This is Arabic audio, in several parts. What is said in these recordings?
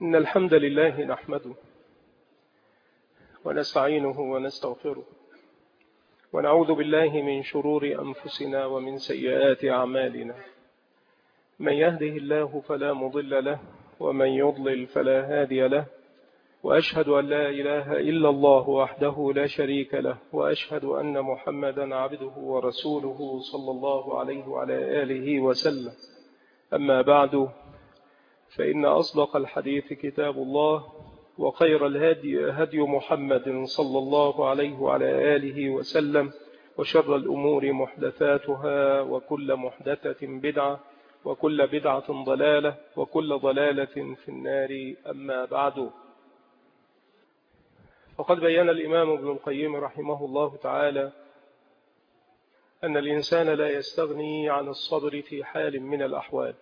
إن الحمد لله نحمده ونستعينه ونستغفره ونعوذ بالله من شرور أنفسنا ومن سيئات أعمالنا. من يهده الله فلا مضل له ومن يضلل فلا هادي له، وأشهد أن لا إله إلا الله وحده لا شريك له، وأشهد أن محمدا عبده ورسوله صلى الله عليه وعلى آله وسلم. أما بعد، فإن أصدق الحديث كتاب الله، وخير الهدي هدي محمد صلى الله عليه وعلى آله وسلم، وشر الأمور محدثاتها، وكل محدثة بدعة، وكل بدعة ضلالة، وكل ضلالة في النار. أما بعد، فقد بيّن الإمام ابن القيم رحمه الله تعالى أن الإنسان لا يستغني عن الصبر في حال من الأحوال،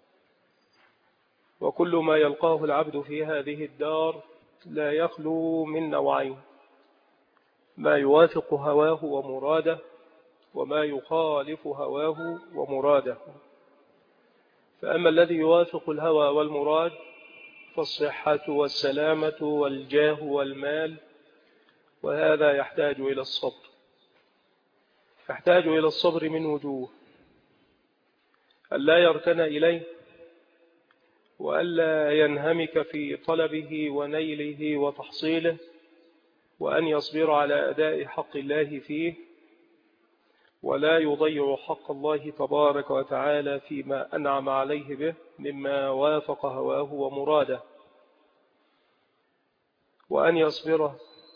وكل ما يلقاه العبد في هذه الدار لا يخلو من نوعين: ما يوافق هواه ومراده، وما يخالف هواه ومراده. فأما الذي يوافق الهوى والمراد فالصحة والسلامة والجاه والمال، وهذا يحتاج إلى الصبر. يحتاج إلى الصبر من وجوه: ألا يركن إليه، وألا ينهمك في طلبه ونيله وتحصيله، وأن يصبر على أداء حق الله فيه، ولا يضيع حق الله تبارك وتعالى فيما أنعم عليه به مما وافق هواه ومراده، وأن يصبر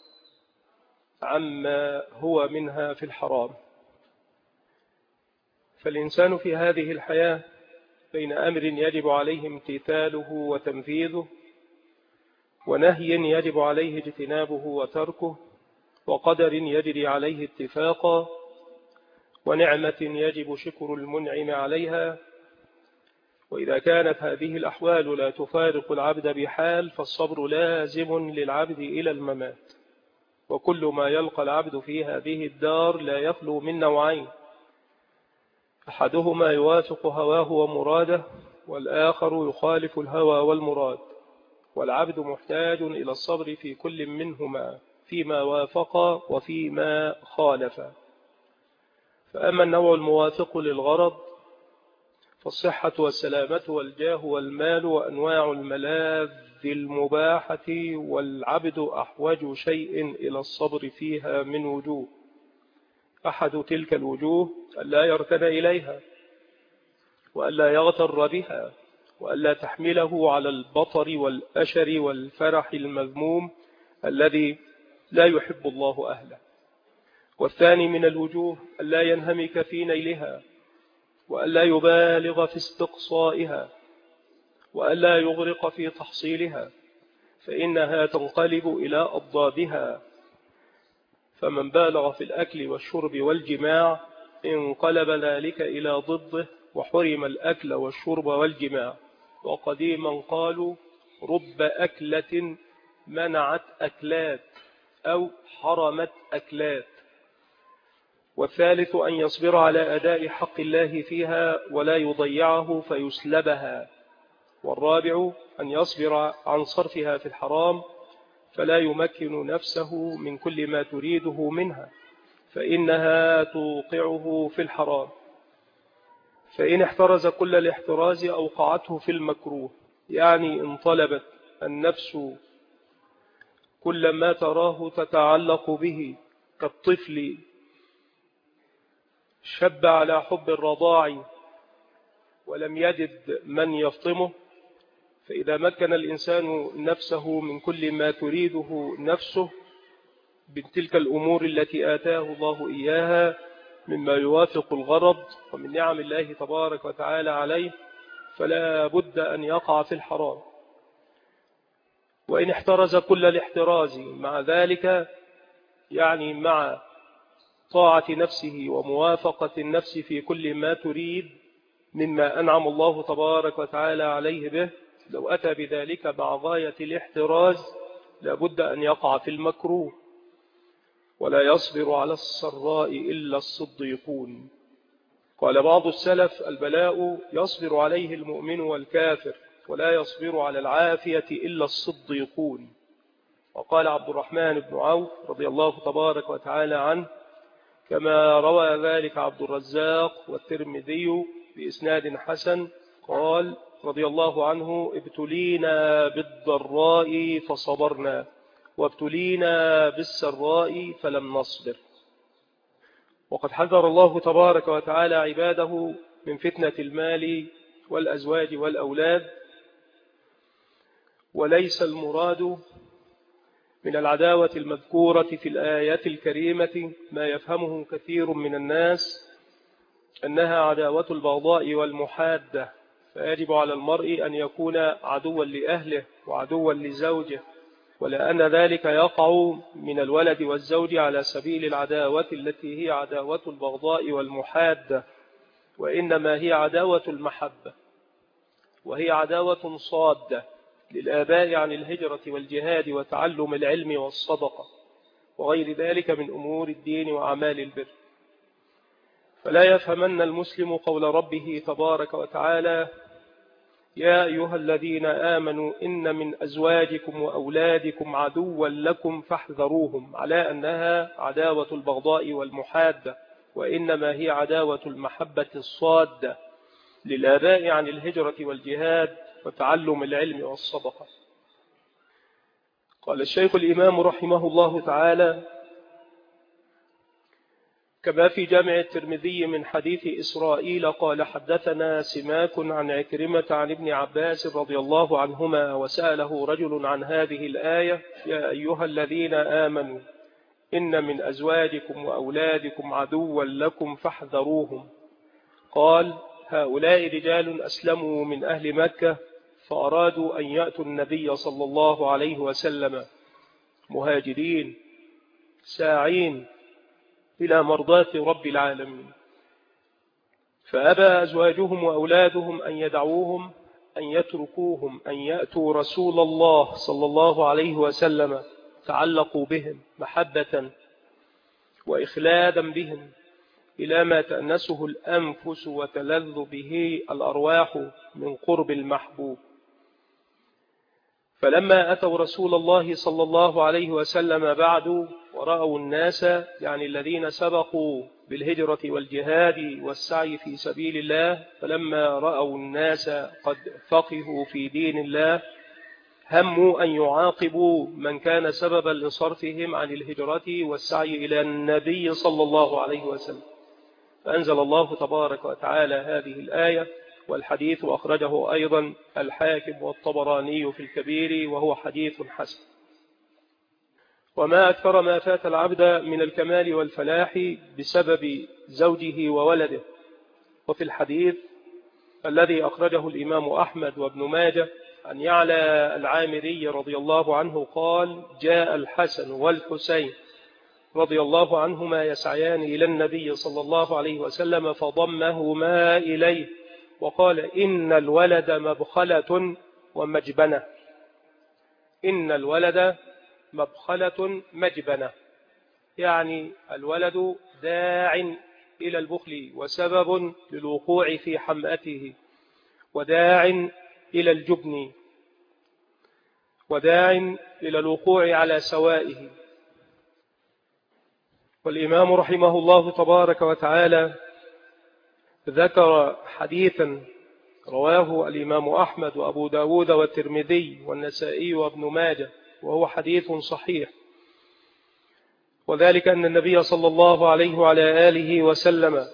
عما هو منها في الحرام. فالإنسان في هذه الحياة بين أمر يجب عليه امتثاله وتنفيذه، ونهي يجب عليه اجتنابه وتركه، وقدر يجري عليه اتفاقا، ونعمة يجب شكر المنعم عليها. وإذا كانت هذه الأحوال لا تفارق العبد بحال، فالصبر لازم للعبد إلى الممات. وكل ما يلقى العبد في هذه الدار لا يخلو من نوعين: أحدهما يوافق هواه ومراده، والآخر يخالف الهوى والمراد. والعبد محتاج إلى الصبر في كل منهما، فيما وافق وفيما خالف. فأما النوع الموافق للغرض فالصحة والسلامة والجاه والمال وأنواع الملاذ المباحة، والعبد أحوج شيء إلى الصبر فيها من وجوه. أحد تلك الوجوه ألا يركن إليها، وألا يغتر بها، وألا تحمله على البطر والأشر والفرح المذموم الذي لا يحب الله أهله. والثاني من الوجوه ألا ينهمك في نيلها، وألا يبالغ في استقصائها، وألا يغرق في تحصيلها، فإنها تنقلب إلى أضدادها. فمن بالغ في الأكل والشرب والجماع انقلب ذلك إلى ضده، وحرم الأكل والشرب والجماع. وقديما قالوا: رب أكلة منعت أكلات، أو حرمت أكلات. والثالث أن يصبر على أداء حق الله فيها ولا يضيعه فيسلبها. والرابع أن يصبر عن صرفها في الحرام، فلا يمكن نفسه من كل ما تريده منها، فإنها توقعه في الحرام. فإن احترز كل الاحتراز أوقعته في المكروه، يعني إن طلبت النفس كل ما تراه تتعلق به، كالطفل شب على حب الرضاع ولم يجد من يفطمه، فإذا مكن الإنسان نفسه من كل ما تريده نفسه من تلك الأمور التي آتاه الله إياها مما يوافق الغرض ومن نعم الله تبارك وتعالى عليه، فلا بد أن يقع في الحرام. وإن احترز كل الاحتراز مع ذلك، يعني مع طاعة نفسه وموافقة النفس في كل ما تريد مما أنعم الله تبارك وتعالى عليه به، لو أتى بذلك مع غاية الاحتراز لابد أن يقع في المكروه. ولا يصبر على السراء إلا الصديقون. قال بعض السلف: البلاء يصبر عليه المؤمن والكافر، ولا يصبر على العافية إلا الصديقون. وقال عبد الرحمن بن عوف رضي الله تبارك وتعالى عنه كما روى ذلك عبد الرزاق والترمذي بإسناد حسن قال رضي الله عنه ابتلينا بالضراء فصبرنا وابتلينا بالسراء فلم نصبر. وقد حذر الله تبارك وتعالى عباده من فتنة المال والأزواج والأولاد، وليس المراد من العداوة المذكورة في الآية الكريمة ما يفهمه كثير من الناس أنها عداوة البغضاء والمحادة، فيجب على المرء أن يكون عدوا لأهله وعدوا لزوجه، ولأن ذلك يقع من الولد والزوج على سبيل العداوة التي هي عداوة البغضاء والمحادة، وإنما هي عداوة المحبة، وهي عداوة صادة للآباء عن الهجرة والجهاد وتعلم العلم والصدقة وغير ذلك من أمور الدين وأعمال البر. فلا يفهمن المسلم قول ربه تبارك وتعالى يا أيها الذين آمنوا إن من أزواجكم وأولادكم عدوا لكم فاحذروهم، على أنها عداوة البغضاء والمحادة، وإنما هي عداوة المحبة الصادة للآباء عن الهجرة والجهاد وتعلم العلم والصدقة. قال الشيخ الإمام رحمه الله تعالى كما في جامع الترمذي من حديث إسرائيل قال حدثنا سماك عن عكرمة عن ابن عباس رضي الله عنهما وسأله رجل عن هذه الآية يا أيها الذين آمنوا إن من أزواجكم وأولادكم عدوا لكم فاحذروهم. قال هؤلاء رجال أسلموا من أهل مكة فأرادوا أن يأتوا النبي صلى الله عليه وسلم مهاجرين ساعين إلى مرضاة رب العالمين، فأبى أزواجهم وأولادهم أن يدعوهم أن يتركوهم أن يأتوا رسول الله صلى الله عليه وسلم، تعلقوا بهم محبة وإخلادا بهم إلى ما تأنسه الأنفس وتلذ به الأرواح من قرب المحبوب. فلما أتوا رسول الله صلى الله عليه وسلم بعد ورأوا الناس يعني الذين سبقوا بالهجرة والجهاد والسعي في سبيل الله، فلما رأوا الناس قد فقهوا في دين الله هموا أن يعاقبوا من كان سببا لصرفهم عن الهجرة والسعي إلى النبي صلى الله عليه وسلم، فأنزل الله تبارك وتعالى هذه الآية، والحديث أخرجه أيضا الحاكم والطبراني في الكبير وهو حديث حسن. وما أكثر ما فات العبد من الكمال والفلاح بسبب زوجه وولده. وفي الحديث الذي أخرجه الإمام أحمد وابن ماجه عن يعلى العامري رضي الله عنه قال جاء الحسن والحسين رضي الله عنهما يسعيان إلى النبي صلى الله عليه وسلم فضمهما إليه وقال إن الولد مبخلة ومجبنة، إن الولد مبخلة مجبنة، يعني الولد داع إلى البخل وسبب للوقوع في حمأته، وداع إلى الجبن، وداع إلى الوقوع على سوائه. والإمام رحمه الله تبارك وتعالى ذكر حديثا رواه الإمام أحمد وأبو داود والترمذي والنسائي وابن ماجه وهو حديث صحيح، وذلك أن النبي صلى الله عليه وعلى آله وسلم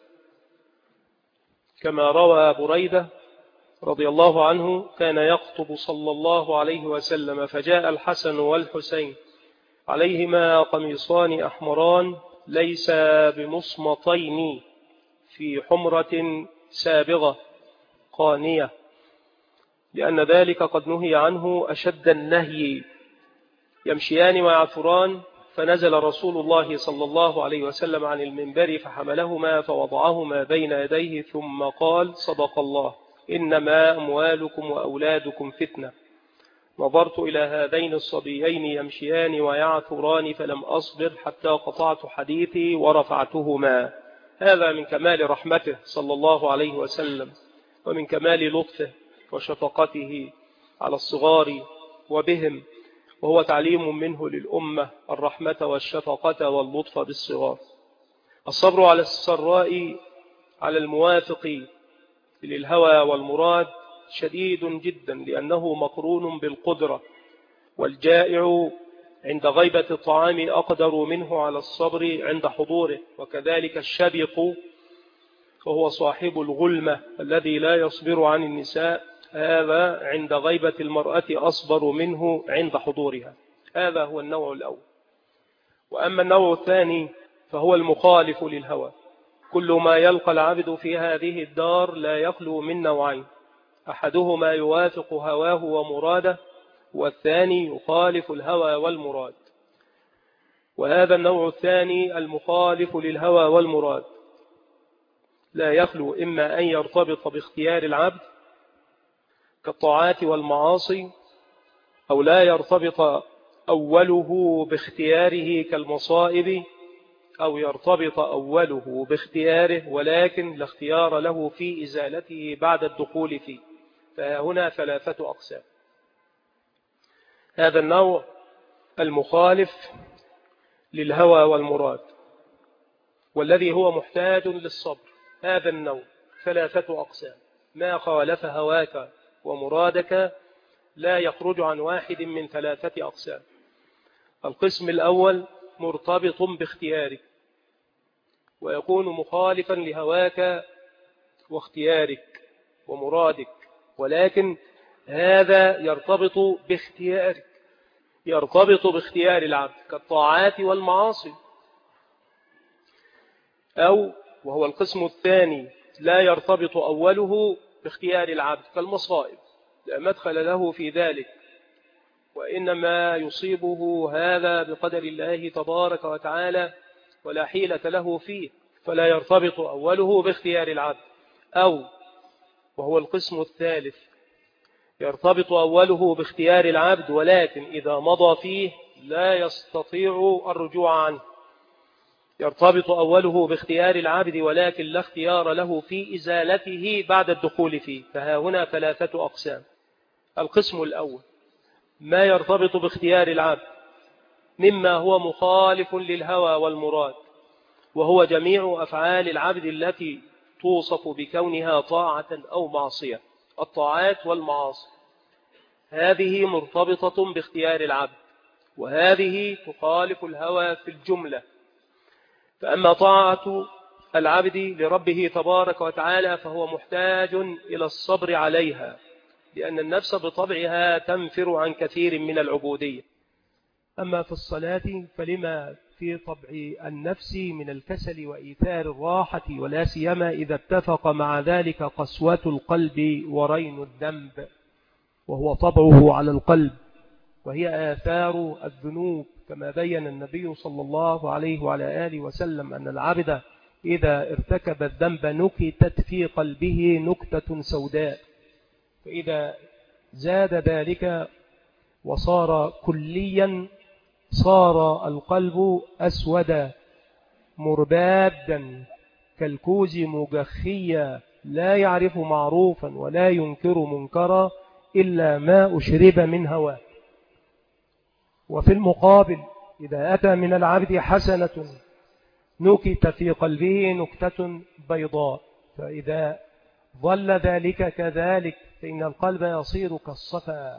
كما روى بريدة رضي الله عنه كان يخطب صلى الله عليه وسلم فجاء الحسن والحسين عليهما قميصان أحمران ليس بمصمطين في حمرة سابغة قانية، لأن ذلك قد نهي عنه أشد النهي، يمشيان ويعثران، فنزل رسول الله صلى الله عليه وسلم عن المنبر فحملهما فوضعهما بين يديه ثم قال صدق الله إنما أموالكم وأولادكم فتنة. نظرت إلى هذين الصبيين يمشيان ويعثران فلم أصبر حتى قطعت حديثي ورفعتهما. هذا من كمال رحمته صلى الله عليه وسلم ومن كمال لطفه وشفقته على الصغار وبهم، وهو تعليم منه للأمة الرحمة والشفقة واللطف بالصغار. الصبر على السراء على الموافق للهوى والمراد شديد جدا، لأنه مقرون بالقدرة، والجائع عند غيبة الطعام أقدر منه على الصبر عند حضوره، وكذلك الشبق وهو صاحب الغلمة الذي لا يصبر عن النساء، هذا عند غيبة المرأة أصبر منه عند حضورها. هذا هو النوع الأول. وأما النوع الثاني فهو المخالف للهوى. كل ما يلقى العبد في هذه الدار لا يخلو من نوعين: أحدهما يوافق هواه ومراده، والثاني يخالف الهوى والمراد. وهذا النوع الثاني المخالف للهوى والمراد لا يخلو إما أن يرتبط باختيار العبد كالطاعات والمعاصي، أو لا يرتبط أوله باختياره كالمصائب، أو يرتبط أوله باختياره ولكن لا اختيار له في إزالته بعد الدخول فيه. فهنا ثلاثة أقسام. هذا النوع المخالف للهوى والمراد والذي هو محتاج للصبر، هذا النوع ثلاثة أقسام: ما خالف هواك ومرادك لا يخرج عن واحد من ثلاثة أقسام. القسم الأول مرتبط باختيارك، ويكون مخالفا لهواك واختيارك ومرادك، ولكن هذا يرتبط باختيارك، يرتبط باختيار العبد كالطاعات والمعاصي. أو وهو القسم الثاني لا يرتبط أوله باختيار العبد كالمصائب، لا مدخل له في ذلك، وإنما يصيبه هذا بقدر الله تبارك وتعالى ولا حيلة له فيه، فلا يرتبط أوله باختيار العبد. أو وهو القسم الثالث يرتبط أوله باختيار العبد، ولكن إذا مضى فيه لا يستطيع الرجوع عنه. يرتبط أوله باختيار العبد ولكن لا اختيار له في إزالته بعد الدخول فيه. فها هنا ثلاثة أقسام. القسم الأول ما يرتبط باختيار العبد مما هو مخالف للهوى والمراد، وهو جميع أفعال العبد التي توصف بكونها طاعة أو معصية. الطاعات والمعاصي هذه مرتبطة باختيار العبد، وهذه تخالف الهوى في الجملة. فأما طاعة العبد لربه تبارك وتعالى فهو محتاج إلى الصبر عليها، لأن النفس بطبعها تنفر عن كثير من العبودية. أما في الصلاة فلما في طبع النفس من الكسل وإيثار الراحة، ولا سيما إذا اتفق مع ذلك قسوة القلب ورين الذنب، وهو طبعه على القلب، وهي آثار الذنوب، كما بين النبي صلى الله عليه وعلى آله وسلم أن العبد إذا ارتكب الذنب نكتت في قلبه نكتة سوداء، فإذا زاد ذلك وصار كليا صار القلب أسود مربادا كالكوز مجخيا، لا يعرف معروفا ولا ينكر منكرا إلا ما أشرب من هواه. وفي المقابل إذا أتى من العبد حسنة نكت في قلبه نكتة بيضاء، فإذا ظل ذلك كذلك فإن القلب يصير كالصفا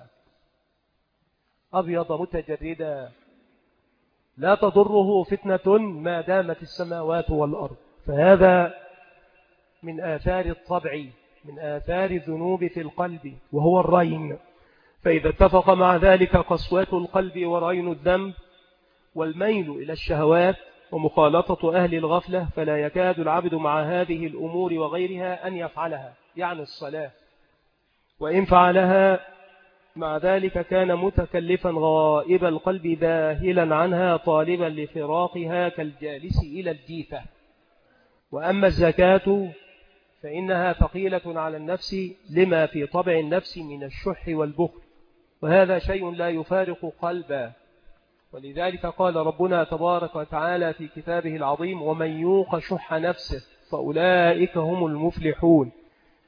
أبيض متجردا، لا تضره فتنة ما دامت السماوات والأرض. فهذا من آثار الطبع، من آثار الذنوب في القلب، وهو الرين. فإذا اتفق مع ذلك قسوة القلب ورين الذنب والميل إلى الشهوات ومخالطة أهل الغفلة، فلا يكاد العبد مع هذه الأمور وغيرها أن يفعلها، يعني الصلاة، وإن فعلها مع ذلك كان متكلفا غائب القلب ذاهلا عنها طالبا لفراقها كالجالس إلى الجيفة. وأما الزكاة فإنها ثقيلة على النفس لما في طبع النفس من الشح والبخل، وهذا شيء لا يفارق قلبا. ولذلك قال ربنا تبارك وتعالى في كتابه العظيم: ومن يوق شح نفسه فأولئك هم المفلحون.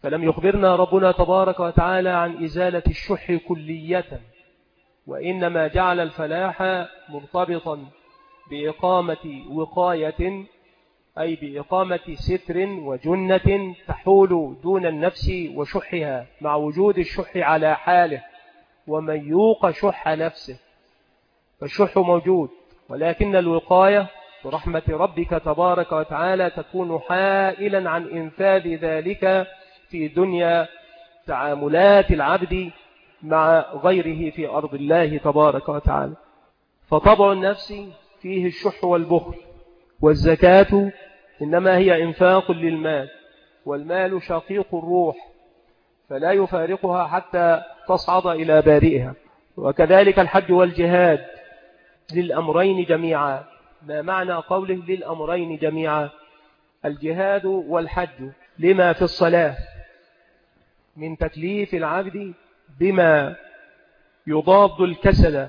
فلم يخبرنا ربنا تبارك وتعالى عن إزالة الشح كلية، وإنما جعل الفلاح مرتبطا بإقامة وقاية، أي بإقامة ستر وجنة تحول دون النفس وشحها مع وجود الشح على حاله. ومن يوق شح نفسه، فالشح موجود، ولكن الوقاية برحمة ربك تبارك وتعالى تكون حائلا عن إنفاذ ذلك في دنيا تعاملات العبد مع غيره في أرض الله تبارك وتعالى. فطبع النفس فيه الشح والبخل، والزكاة إنما هي إنفاق للمال، والمال شقيق الروح فلا يفارقها حتى تصعد إلى بارئها. وكذلك الحج والجهاد للأمرين جميعا. ما معنى قوله للأمرين جميعا؟ الجهاد والحج لما في الصلاة من تكليف العبد بما يضاد الكسل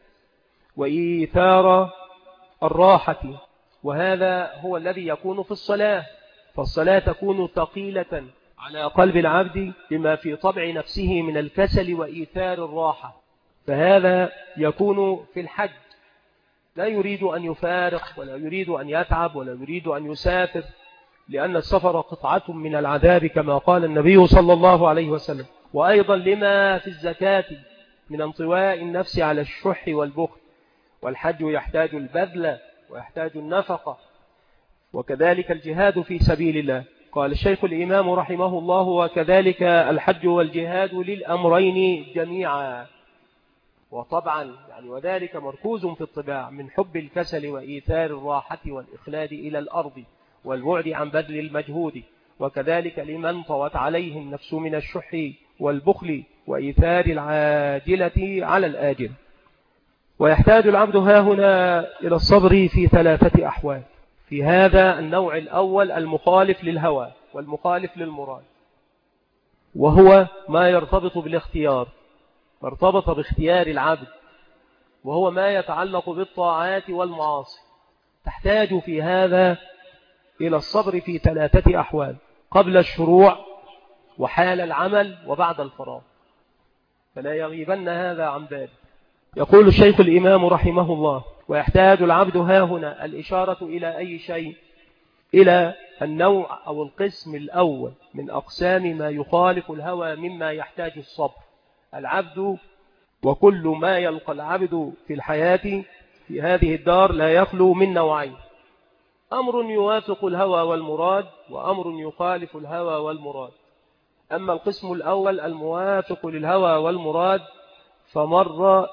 وإيثار الراحة، وهذا هو الذي يكون في الصلاة. فالصلاة تكون ثقيلة على قلب العبد بما في طبع نفسه من الكسل وإيثار الراحة، فهذا يكون في الحج. لا يريد أن يفارق ولا يريد أن يتعب ولا يريد أن يسافر، لأن السفر قطعة من العذاب كما قال النبي صلى الله عليه وسلم. وأيضا لما في الزكاة من انطواء النفس على الشح والبخل. والحج يحتاج البذل ويحتاج النفقة، وكذلك الجهاد في سبيل الله. قال الشيخ الإمام رحمه الله: وكذلك الحج والجهاد للأمرين جميعا. وطبعا وذلك مركوز في الطباع من حب الكسل وإيثار الراحة والإخلاد إلى الأرض والبعد عن بذل المجهود. وكذلك لمن طوت عليه النفس من الشح والبخل وإيثار العاجلة على الآجل. ويحتاج العبد هاهنا إلى الصبر في 3 أحوال. في هذا النوع الأول المخالف للهوى والمخالف للمراد، وهو ما يرتبط بالاختيار، ارتبط باختيار العبد، وهو ما يتعلق بالطاعات والمعاصي. تحتاج في هذا إلى الصبر في 3 أحوال: قبل الشروع، وحال العمل، وبعد الفراغ، فلا يغيبن هذا عن ذلك. يقول الشيخ الإمام رحمه الله: ويحتاج العبد هاهنا الإشارة إلى أي شيء؟ إلى النوع أو القسم الأول من أقسام ما يخالف الهوى مما يحتاج الصبر. العبد وكل ما يلقى العبد في الحياة في هذه الدار لا يخلو من نوعين: أمر يوافق الهوى والمراد، وأمر يخالف الهوى والمراد. أما القسم الأول الموافق للهوى والمراد فمر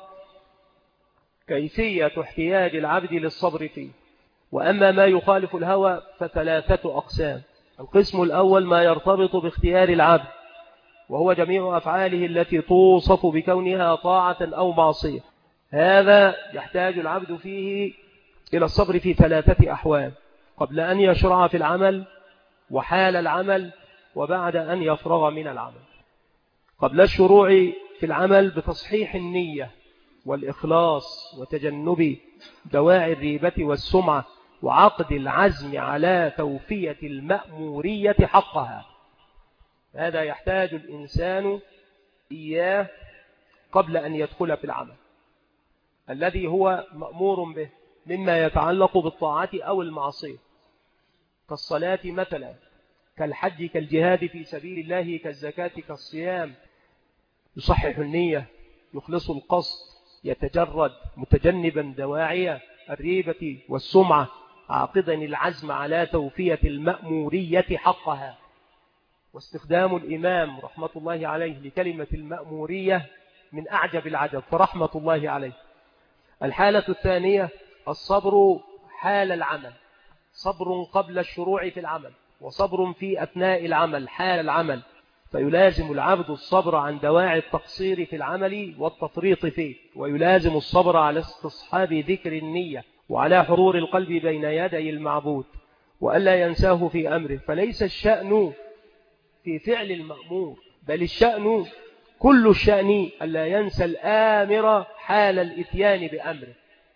كيفية احتياج العبد للصبر فيه. وأما ما يخالف الهوى ف3 أقسام. القسم الأول ما يرتبط باختيار العبد، وهو جميع أفعاله التي توصف بكونها طاعة أو معصية. هذا يحتاج العبد فيه إلى الصبر في 3 أحوال: قبل أن يشرع في العمل، وحال العمل، وبعد أن يفرغ من العمل. قبل الشروع في العمل بتصحيح النية والإخلاص وتجنب دواعي الريبة والسمعة، وعقد العزم على توفية المأمورية حقها. هذا يحتاج الإنسان إياه قبل أن يدخل في العمل الذي هو مأمور به مما يتعلق بالطاعة أو المعصية، كالصلاة مثلا، كالحج، كالجهاد في سبيل الله، كالزكاة، كالصيام. يصحح النية، يخلص القصد، يتجرد متجنبا دواعي الريبة والسمعة، عاقدا العزم على توفية المأمورية حقها. واستخدام الإمام رحمة الله عليه لكلمة المأمورية من أعجب العجب، فرحمة الله عليه. الحالة الثانية الصبر حال العمل، صبر قبل الشروع في العمل، وصبر في أثناء العمل حال العمل. فيلازم العبد الصبر عن دواعي التقصير في العمل والتفريط فيه، ويلازم الصبر على استصحاب ذكر النية، وعلى حضور القلب بين يدي المعبود، وألا ينساه في أمره. فليس الشأن في فعل المأمور، بل الشأن كل الشأن ألا ينسى الآمر حال الإتيان بأمره.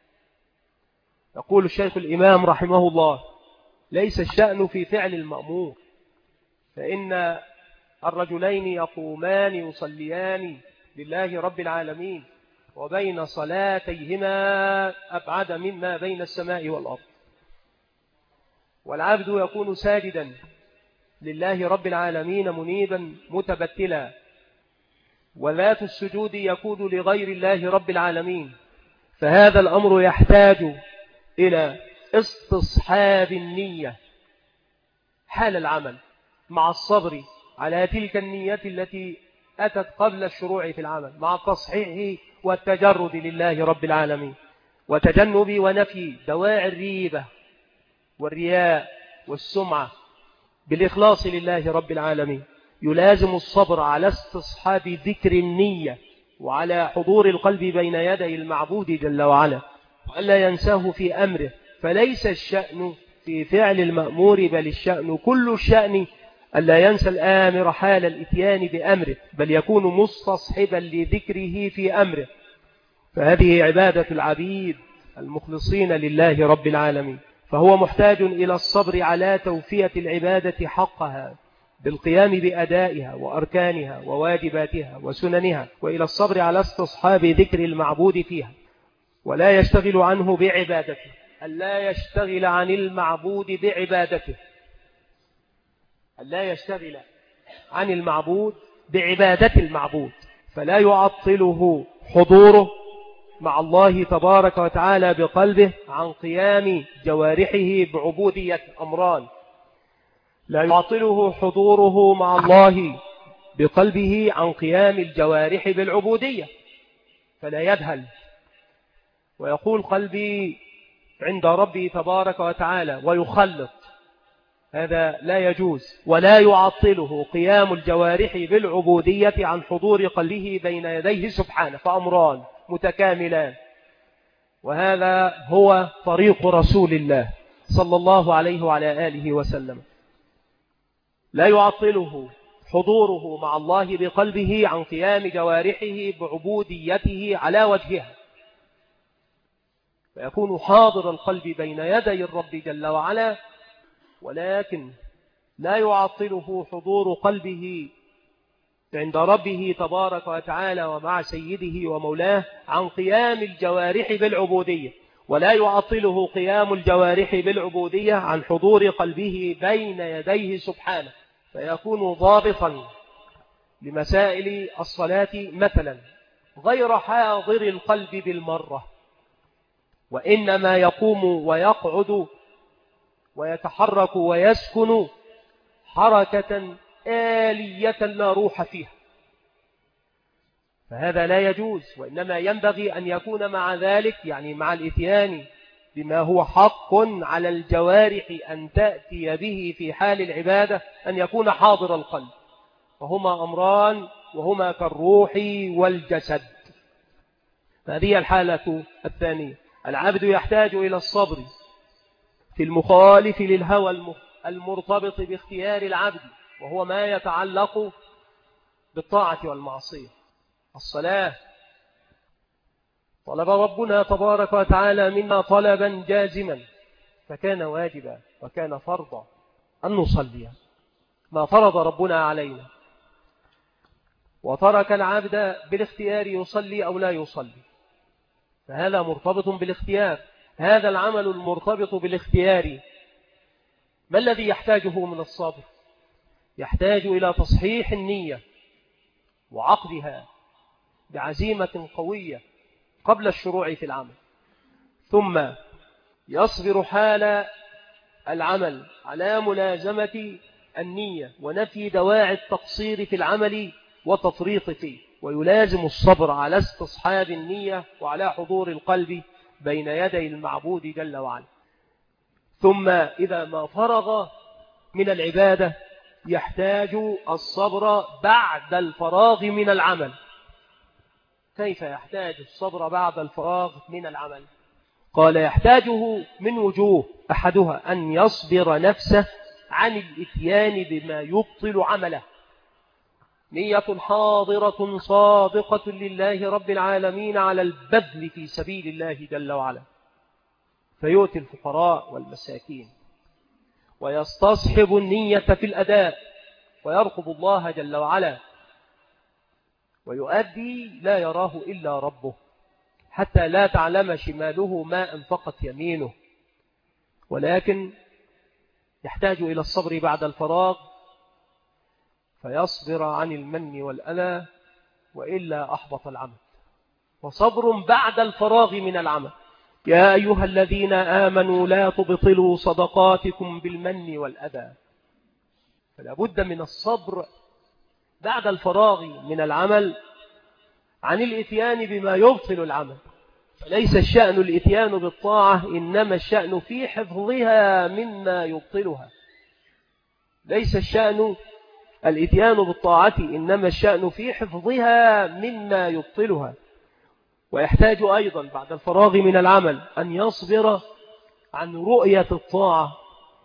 يقول الشيخ الإمام رحمه الله: ليس الشأن في فعل المأمور، فإن الرجلين يقومان يصليان لله رب العالمين وبين صلاتيهما أبعد مما بين السماء والأرض. والعبد يكون ساجدا لله رب العالمين منيبا متبتلا، وذات السجود يكون لغير الله رب العالمين. فهذا الأمر يحتاج إلى استصحاب النية حال العمل مع الصبر على تلك النية التي أتت قبل الشروع في العمل، مع التصحيح والتجرد لله رب العالمين، وتجنب ونفي دواعي الريبة والرياء والسمعة بالإخلاص لله رب العالمين. يلازم الصبر على استصحاب ذكر النية وعلى حضور القلب بين يدي المعبود جل وعلا، وألا ينساه في أمره. فليس الشأن في فعل المأمور، بل الشأن كل الشأن ألا ينسى الآمر حال الإتيان بأمره، بل يكون مستصحبا لذكره في أمره. فهذه عبادة العبيد المخلصين لله رب العالمين. فهو محتاج إلى الصبر على توفية العبادة حقها بالقيام بأدائها وأركانها وواجباتها وسننها، وإلى الصبر على استصحاب ذكر المعبود فيها، ولا يشتغل عنه بعبادته، ألا يشتغل عن المعبود بعبادته، ألا يشتغل عن المعبود بعبادة المعبود، فلا يعطله حضوره مع الله تبارك وتعالى بقلبه عن قيام جوارحه بعبودية. أمران: لا يعطله حضوره مع الله بقلبه عن قيام الجوارح بالعبودية، فلا يذهل ويقول قلبي عند ربي تبارك وتعالى ويخلط، هذا لا يجوز. ولا يعطله قيام الجوارح بالعبودية عن حضور قلبه بين يديه سبحانه، فأمران متكاملان، وهذا هو طريق رسول الله صلى الله عليه وعلى آله وسلم. لا يعطله حضوره مع الله بقلبه عن قيام جوارحه بعبوديته على وجهها، فيكون حاضر القلب بين يدي الرب جل وعلا، ولكن لا يعطله حضور قلبه عند ربه تبارك وتعالى ومع سيده ومولاه عن قيام الجوارح بالعبودية، ولا يعطله قيام الجوارح بالعبودية عن حضور قلبه بين يديه سبحانه، فيكون ضابطا لمسائل الصلاة مثلا غير حاضر القلب بالمرة، وإنما يقوم ويقعد ويتحرك ويسكن حركة آلية لا روح فيها، فهذا لا يجوز. وإنما ينبغي أن يكون مع ذلك، يعني مع الإتيان بما هو حق على الجوارح أن تأتي به في حال العبادة، أن يكون حاضر القلب، وهما أمران وهما كالروح والجسد. هذه الحالة الثانية. العبد يحتاج إلى الصبر في المخالف للهوى المرتبط باختيار العبد، وهو ما يتعلق بالطاعة والمعصية. الصلاة طلب ربنا تبارك وتعالى منا طلبا جازما، فكان واجبا وكان فرضا أن نصلي ما فرض ربنا علينا، وترك العبد بالاختيار يصلي أو لا يصلي، فهذا مرتبط بالاختيار. هذا العمل المرتبط بالاختيار ما الذي يحتاجه من الصبر؟ يحتاج إلى تصحيح النية وعقدها بعزيمة قوية قبل الشروع في العمل، ثم يصبر حال العمل على ملازمة النية ونفي دواعي التقصير في العمل وتفريط فيه، ويلازم الصبر على استصحاب النية وعلى حضور القلب بين يدي المعبود جل وعلا. ثم إذا ما فرغ من العبادة يحتاج الصبر بعد الفراغ من العمل. كيف يحتاج الصبر بعد الفراغ من العمل؟ قال يحتاجه من وجوه، أحدها أن يصبر نفسه عن الإتيان بما يبطل عمله، نية حاضرة صادقة لله رب العالمين على البذل في سبيل الله جل وعلا، فيؤتي الفقراء والمساكين، ويستصحب النية في الأداء، ويرقب الله جل وعلا، ويؤدي لا يراه إلا ربه، حتى لا تعلم شماله ما أنفقت يمينه، ولكن يحتاج إلى الصبر بعد الفراغ، فيصبر عن المن والأذى، وإلا أحبط العمل. وصبر بعد الفراغ من العمل. يا أيها الذين آمنوا لا تبطلوا صدقاتكم بالمن والأذى. فلا بد من الصبر بعد الفراغ من العمل عن الإتيان بما يبطل العمل. فليس الشأن الإتيان بالطاعة، إنما الشأن في حفظها مما يبطلها. ليس الشأن الإتيان بالطاعة، إنما الشأن في حفظها مما يبطلها. ويحتاج أيضا بعد الفراغ من العمل أن يصبر عن رؤية الطاعة.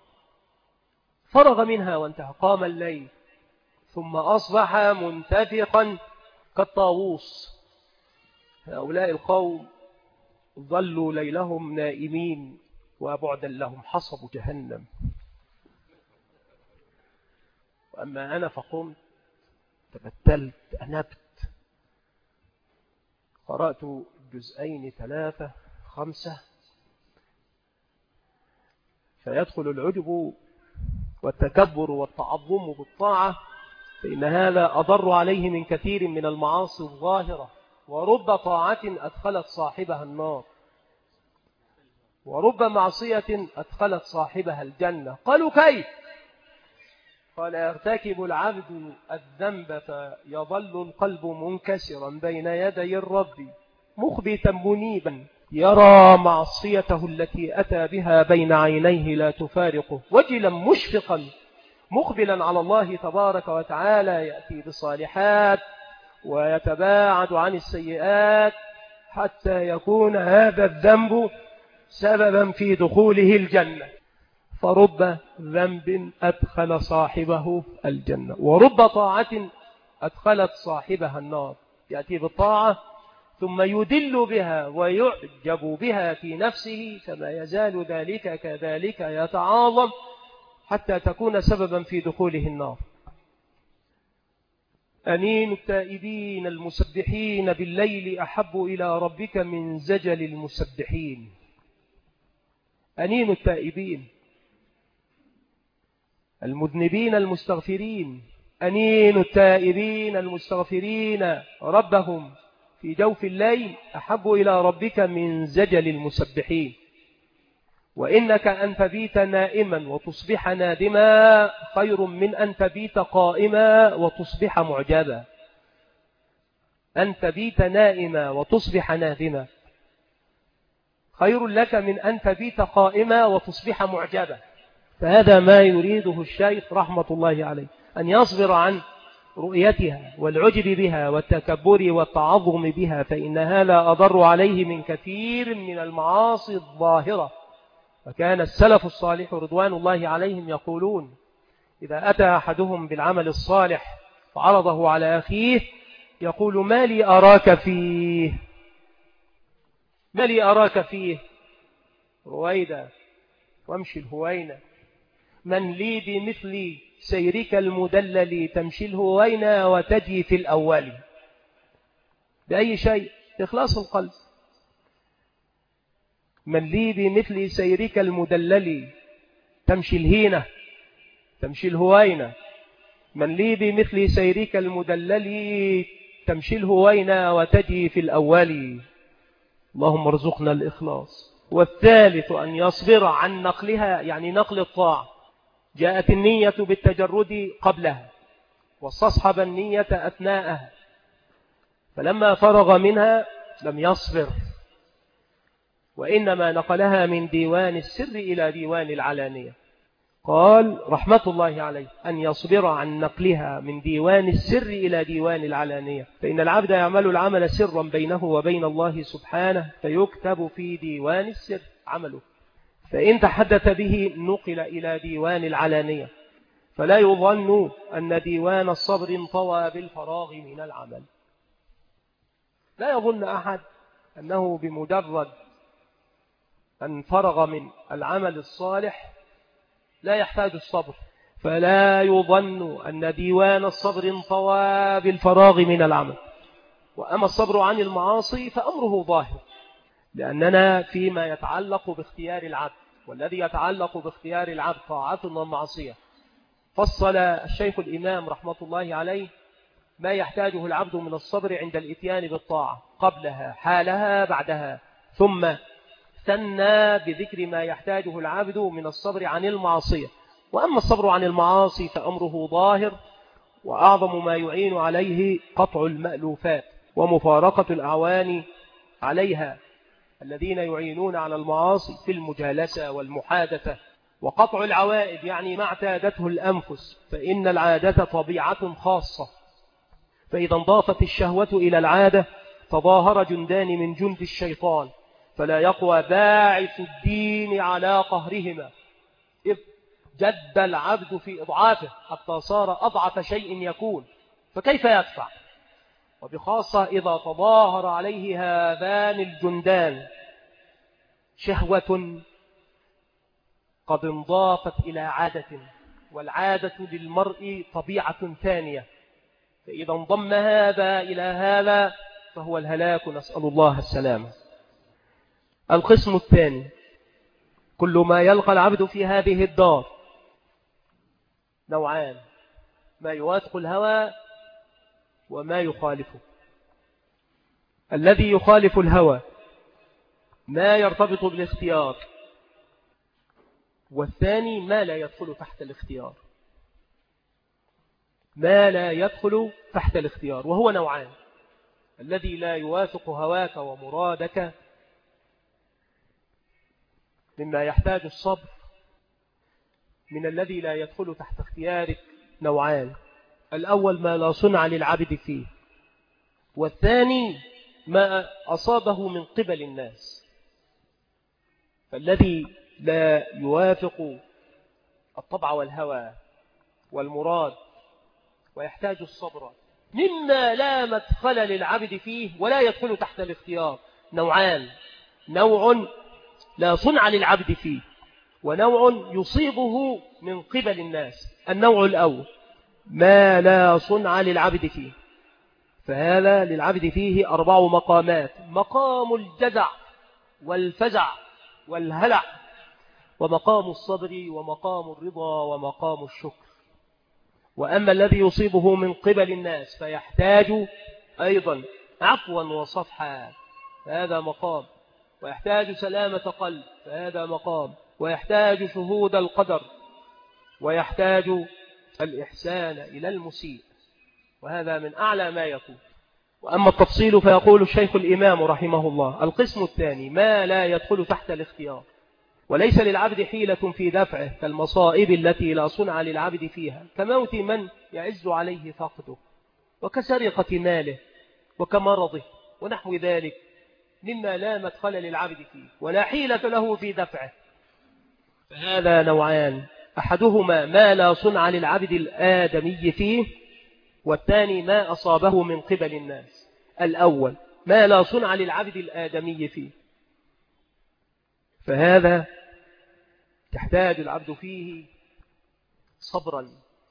فرغ منها وانتهى، قام الليل ثم أصبح منتفقا كالطاووس. هؤلاء القوم ظلوا ليلهم نائمين، وبعدا لهم حصب جهنم. وأما أنا فقمت تبتلت أنبت، قرأت جزئين 3 5، فيدخل العجب والتكبر والتعظم بالطاعة، فإن هذا أضر عليه من كثير من المعاصي الظاهرة. ورب طاعة أدخلت صاحبها النار، ورب معصية أدخلت صاحبها الجنة. قالوا كيف؟ قال يرتكب العبد الذنب فيظل القلب منكسرا بين يدي الرب مخبتا منيبا، يرى معصيته التي أتى بها بين عينيه لا تفارقه، وجلا مشفقا مقبلا على الله تبارك وتعالى، يأتي بالصالحات ويتباعد عن السيئات، حتى يكون هذا الذنب سببا في دخوله الجنة. فرب ذنب أدخل صاحبه الجنة، ورب طاعة أدخلت صاحبها النار. يأتي بالطاعة ثم يدل بها ويعجب بها في نفسه، فما يزال ذلك كذلك يتعاظم حتى تكون سببا في دخوله النار. أنين التائبين المسبحين بالليل أحب إلى ربك من زجل المسبحين. أنين التائبين المذنبين المستغفرين، أنين التائبين المستغفرين ربهم في جوف الليل أحب إلى ربك من زجل المسبحين. وإنك أن تبيت نائما وتصبح نادما خير من أن تبيت قائما وتصبح معجبا. أن تبيت نائما وتصبح نادما خير لك من أن تبيت قائما وتصبح معجبا. فهذا ما يريده الشيخ رحمة الله عليه، أن يصبر عن رؤيتها والعجب بها والتكبر والتعظم بها، فإن هذا أضر عليه من كثير من المعاصي الظاهرة. وكان السلف الصالح رضوان الله عليهم يقولون: إذا أتى أحدهم بالعمل الصالح فعرضه على أخيه يقول: ما لي أراك فيه، ما لي أراك فيه رويدا وامشي الهوينة، من لي بمثل سيرك المدلل تمشي الهوينة وتجي في الأول. بأي شيء؟ إخلاص القلب. من لي بمثل سيرك المدلل تمشي الهينة تمشي الهوينة، من لي بمثل سيرك المدلل تمشي الهوينة وتجي في الأول. اللهم ارزقنا الإخلاص. والثالث أن يصبر عن نقلها، يعني نقل الطاعة. جاءت النية بالتجرد قبلها، واستصحب النية أثناءها، فلما فرغ منها لم يصبر، وإنما نقلها من ديوان السر إلى ديوان العلانية. قال رحمة الله عليه: أن يصبر عن نقلها من ديوان السر إلى ديوان العلانية، فإن العبد يعمل العمل سرا بينه وبين الله سبحانه، فيكتب في ديوان السر عمله، فإن تحدث به نقل إلى ديوان العلانية. فلا يظن أن ديوان الصبر انطوى بالفراغ من العمل. لا يظن أحد أنه بمجرد أن فرغ من العمل الصالح لا يحتاج الصبر، فلا يظن أن ديوان الصبر انطوى بالفراغ من العمل. وأما الصبر عن المعاصي فأمره ظاهر، لأننا فيما يتعلق باختيار العبد، والذي يتعلق باختيار العبد طاعة والمعصية، فصل الشيخ الإمام رحمة الله عليه ما يحتاجه العبد من الصبر عند الإتيان بالطاعة، قبلها، حالها، بعدها، ثم ثنى بذكر ما يحتاجه العبد من الصبر عن المعصية. وأما الصبر عن المعاصي فأمره ظاهر، وأعظم ما يعين عليه قطع المألوفات ومفارقة الأعوان عليها الذين يعينون على المعاصي في المجالسة والمحادثة. وقطع العوائد يعني ما اعتادته الأنفس، فإن العادة طبيعة خاصة، فإذا انضافت الشهوة إلى العادة تظاهر جندان من جند الشيطان، فلا يقوى باعث الدين على قهرهما، إذ جد العبد في إضعافه حتى صار أضعف شيء يكون، فكيف يدفع؟ وبخاصة إذا تظاهر عليه هذان الجندان شهوة قد انضافت إلى عادة، والعادة للمرء طبيعة ثانية، فإذا انضم هذا إلى هذا فهو الهلاك، نسأل الله السلامة. القسم الثاني: كل ما يلقى العبد في هذه الدار نوعان: ما يوافق الهوى وما يخالفه. الذي يخالف الهوى ما يرتبط بالاختيار، والثاني ما لا يدخل تحت الاختيار. ما لا يدخل تحت الاختيار وهو نوعان: الذي لا يوافق هواك ومرادك مما يحتاج الصبر، من الذي لا يدخل تحت اختيارك نوعان: الأول ما لا صنع للعبد فيه، والثاني ما أصابه من قبل الناس. فالذي لا يوافق الطبع والهوى والمراد ويحتاج الصبر مما لا مدخل للعبد فيه ولا يدخل تحت الاختيار نوعان: نوع لا صنع للعبد فيه، ونوع يصيبه من قبل الناس. النوع الأول ما لا صنع للعبد فيه، فهذا للعبد فيه 4 مقامات: مقام الجزع والفزع والهلع، ومقام الصبر، ومقام الرضا، ومقام الشكر. وأما الذي يصيبه من قبل الناس فيحتاج أيضا عفوا وصفحا، فهذا مقام، ويحتاج سلامة قلب، فهذا مقام، ويحتاج شهود القدر، ويحتاج الإحسان إلى المسيء، وهذا من أعلى ما يكون. وأما التفصيل فيقول الشيخ الإمام رحمه الله: القسم الثاني ما لا يدخل تحت الاختيار، وليس للعبد حيلة في دفعه، كالمصائب التي لا صنع للعبد فيها، كموت من يعز عليه فقده، وكسرقة ماله، وكمرضه، ونحو ذلك مما لا مدخل للعبد فيه ولا حيلة له في دفعه. فهذا نوعان: أحدهما ما لا صنع للعبد الآدمي فيه، والثاني ما أصابه من قبل الناس. الأول ما لا صنع للعبد الآدمي فيه، فهذا تحتاج العبد فيه صبرا،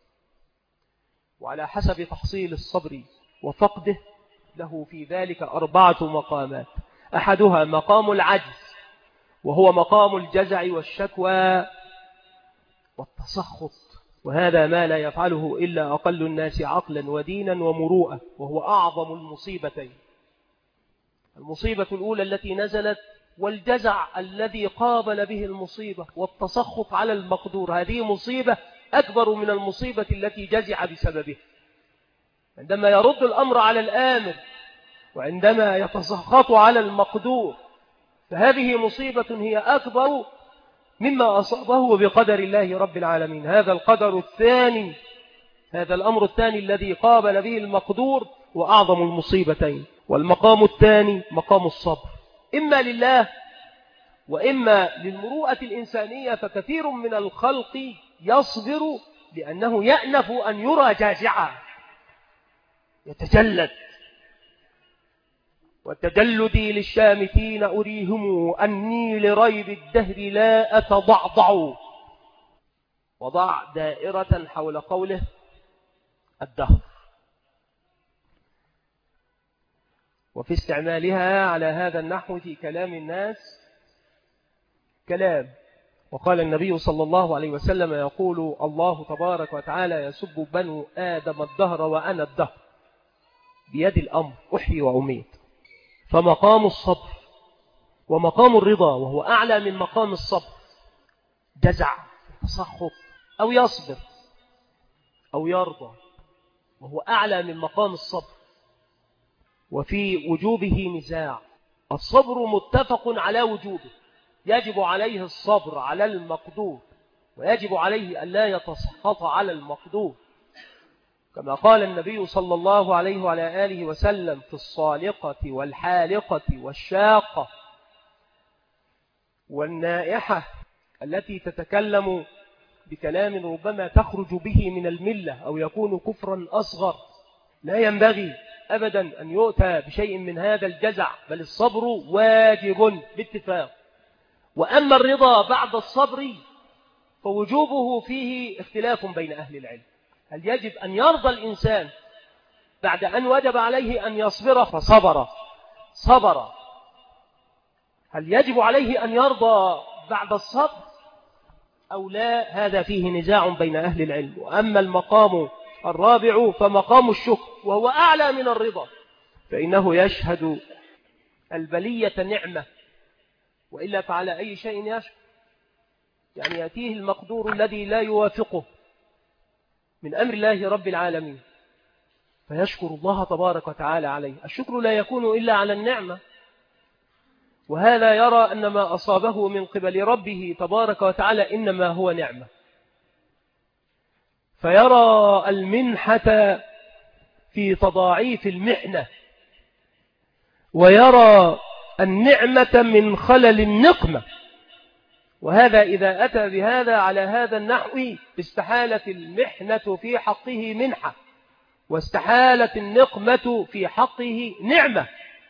وعلى حسب تحصيل الصبر وفقده له في ذلك 4 مقامات: أحدها مقام العجز، وهو مقام الجزع والشكوى والتسخط، وهذا ما لا يفعله إلا أقل الناس عقلا ودينا ومروءة، وهو أعظم المصيبتين. المصيبة الأولى التي نزلت، والجزع الذي قابل به المصيبة، والتسخط على المقدور، هذه مصيبة أكبر من المصيبة التي جزع بسببه. عندما يرد الأمر على الآمر، وعندما يتسخط على المقدور، فهذه مصيبة هي أكبر مما أصابه بقدر الله رب العالمين. هذا القدر الثاني، هذا الأمر الثاني الذي قابل به المقدور وأعظم المصيبتين. والمقام الثاني مقام الصبر، إما لله وإما للمروءة الإنسانية، فكثير من الخلق يصبر لأنه يأنف أن يرى جازعا يتجلد. وتجلدي للشامتين أريهم أني لريب الدهر لا أتضعضع. وضع دائرة حول قوله الدهر، وفي استعمالها على هذا النحو في كلام الناس كلام. وقال النبي صلى الله عليه وسلم يقول الله تبارك وتعالى يسب بنو آدم الدهر وأنا الدهر بيد الأمر أحيي وأميت. فمقام الصبر ومقام الرضا وهو أعلى من مقام الصبر جزع تسخط أو يصبر أو يرضى، وهو أعلى من مقام الصبر. وفي وجوبه نزاع. الصبر متفق على وجوبه، يجب عليه الصبر على المقدور، ويجب عليه أن لا يتسخط على المقدور، كما قال النبي صلى الله عليه وعلى آله وسلم في الصالقة والحالقة والشاقة والنائحة التي تتكلم بكلام ربما تخرج به من الملة أو يكون كفرا أصغر. لا ينبغي أبدا أن يؤتى بشيء من هذا الجزع، بل الصبر واجب باتفاق. وأما الرضا بعد الصبر فوجوبه فيه اختلاف بين أهل العلم. هل يجب أن يرضى الإنسان بعد أن وجب عليه أن يصبر صبر؟ هل يجب عليه أن يرضى بعد الصبر أو لا؟ هذا فيه نزاع بين أهل العلم. وأما المقام الرابع فمقام الشكر، وهو أعلى من الرضا، فإنه يشهد البلية نعمة، وإلا فعلى أي شيء يشكر؟ يعني يأتيه المقدور الذي لا يوافقه من أمر الله رب العالمين فيشكر الله تبارك وتعالى عليه. الشكر لا يكون إلا على النعمة، وهذا يرى أن ما أصابه من قبل ربه تبارك وتعالى إنما هو نعمة، فيرى المنحة في تضاعيف المحنة، ويرى النعمة من خلل النقمة. وهذا إذا أتى بهذا على هذا النحو استحالت المحنة في حقه منحة، واستحالت النقمة في حقه نعمة.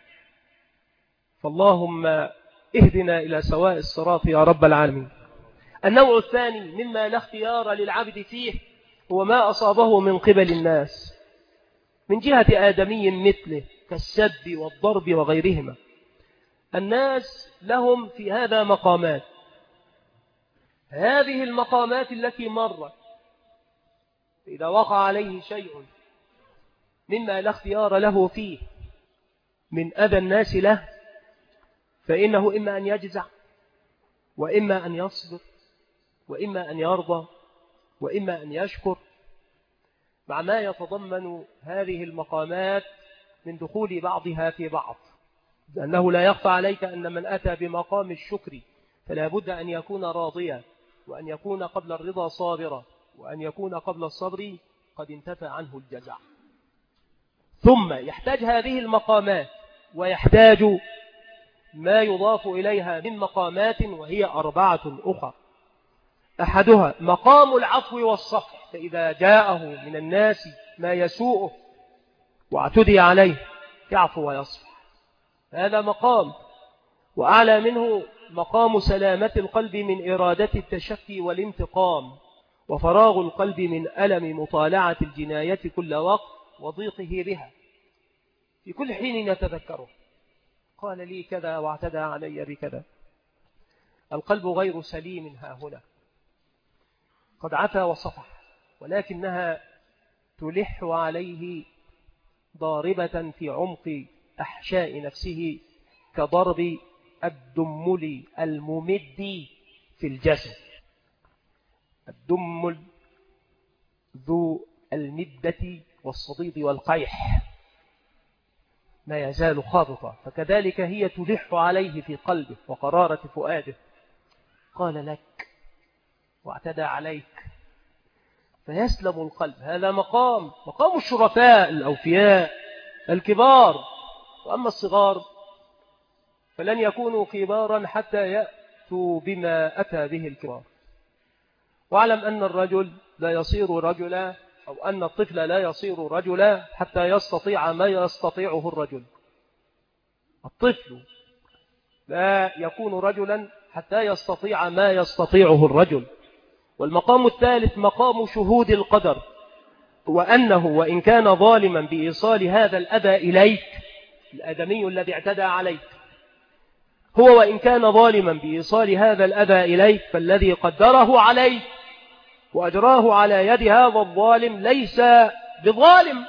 فاللهم اهدنا إلى سواء الصراط يا رب العالمين. النوع الثاني مما لا اختيار للعبد فيه هو ما أصابه من قبل الناس من جهة آدمي مثله كالسب والضرب وغيرهما. الناس لهم في هذا مقامات، هذه المقامات التي مرت إذا وقع عليه شيء مما لا اختيار له فيه من أذى الناس له فإنه إما أن يجزع، وإما أن يصبر، وإما أن يرضى، وإما أن يشكر، مع ما يتضمن هذه المقامات من دخول بعضها في بعض. لأنه لا يخفى عليك أن من أتى بمقام الشكر فلا بد أن يكون راضيا، وأن يكون قبل الرضا صابرا، وأن يكون قبل الصبر قد انتفى عنه الجزع. ثم يحتاج هذه المقامات ويحتاج ما يضاف إليها من مقامات، وهي 4 أخرى. أحدها مقام العفو والصفح، فإذا جاءه من الناس ما يسوءه واعتدي عليه يعفو ويصفح، هذا مقام. وأعلى منه مقام سلامة القلب من إرادة التشفي والانتقام، وفراغ القلب من ألم مطالعة الجناية كل وقت وضيقه بها، في كل حين يتذكره قال لي كذا واعتدى علي بكذا. القلب غير سليم ها هنا، قد عفا وصفح، ولكنها تلح عليه ضاربة في عمق أحشاء نفسه كضرب الدمل الممد في الجسد. الدمل ذو المدة والصديد والقيح ما يزال خابطا، فكذلك هي تلح عليه في قلبه وقرارة فؤاده. قال لك واعتدى عليك فيسلم القلب. هذا مقام الشرفاء الأوفياء الكبار. وأما الصغار فلن يكونوا كبارا حتى يأتوا بما أتى به الكبار. واعلم أن الرجل لا يصير رجلا، أو أن الطفل لا يصير رجلا حتى يستطيع ما يستطيعه الرجل. الطفل لا يكون رجلا حتى يستطيع ما يستطيعه الرجل. والمقام الثالث مقام شهود القدر، وأنه وإن كان ظالما بإيصال هذا الأذى إليك، الآدمي الذي اعتدى عليك، هو وإن كان ظالما بإيصال هذا الأذى إليك، فالذي قدره عليك وأجراه على يد هذا الظالم ليس بظالم.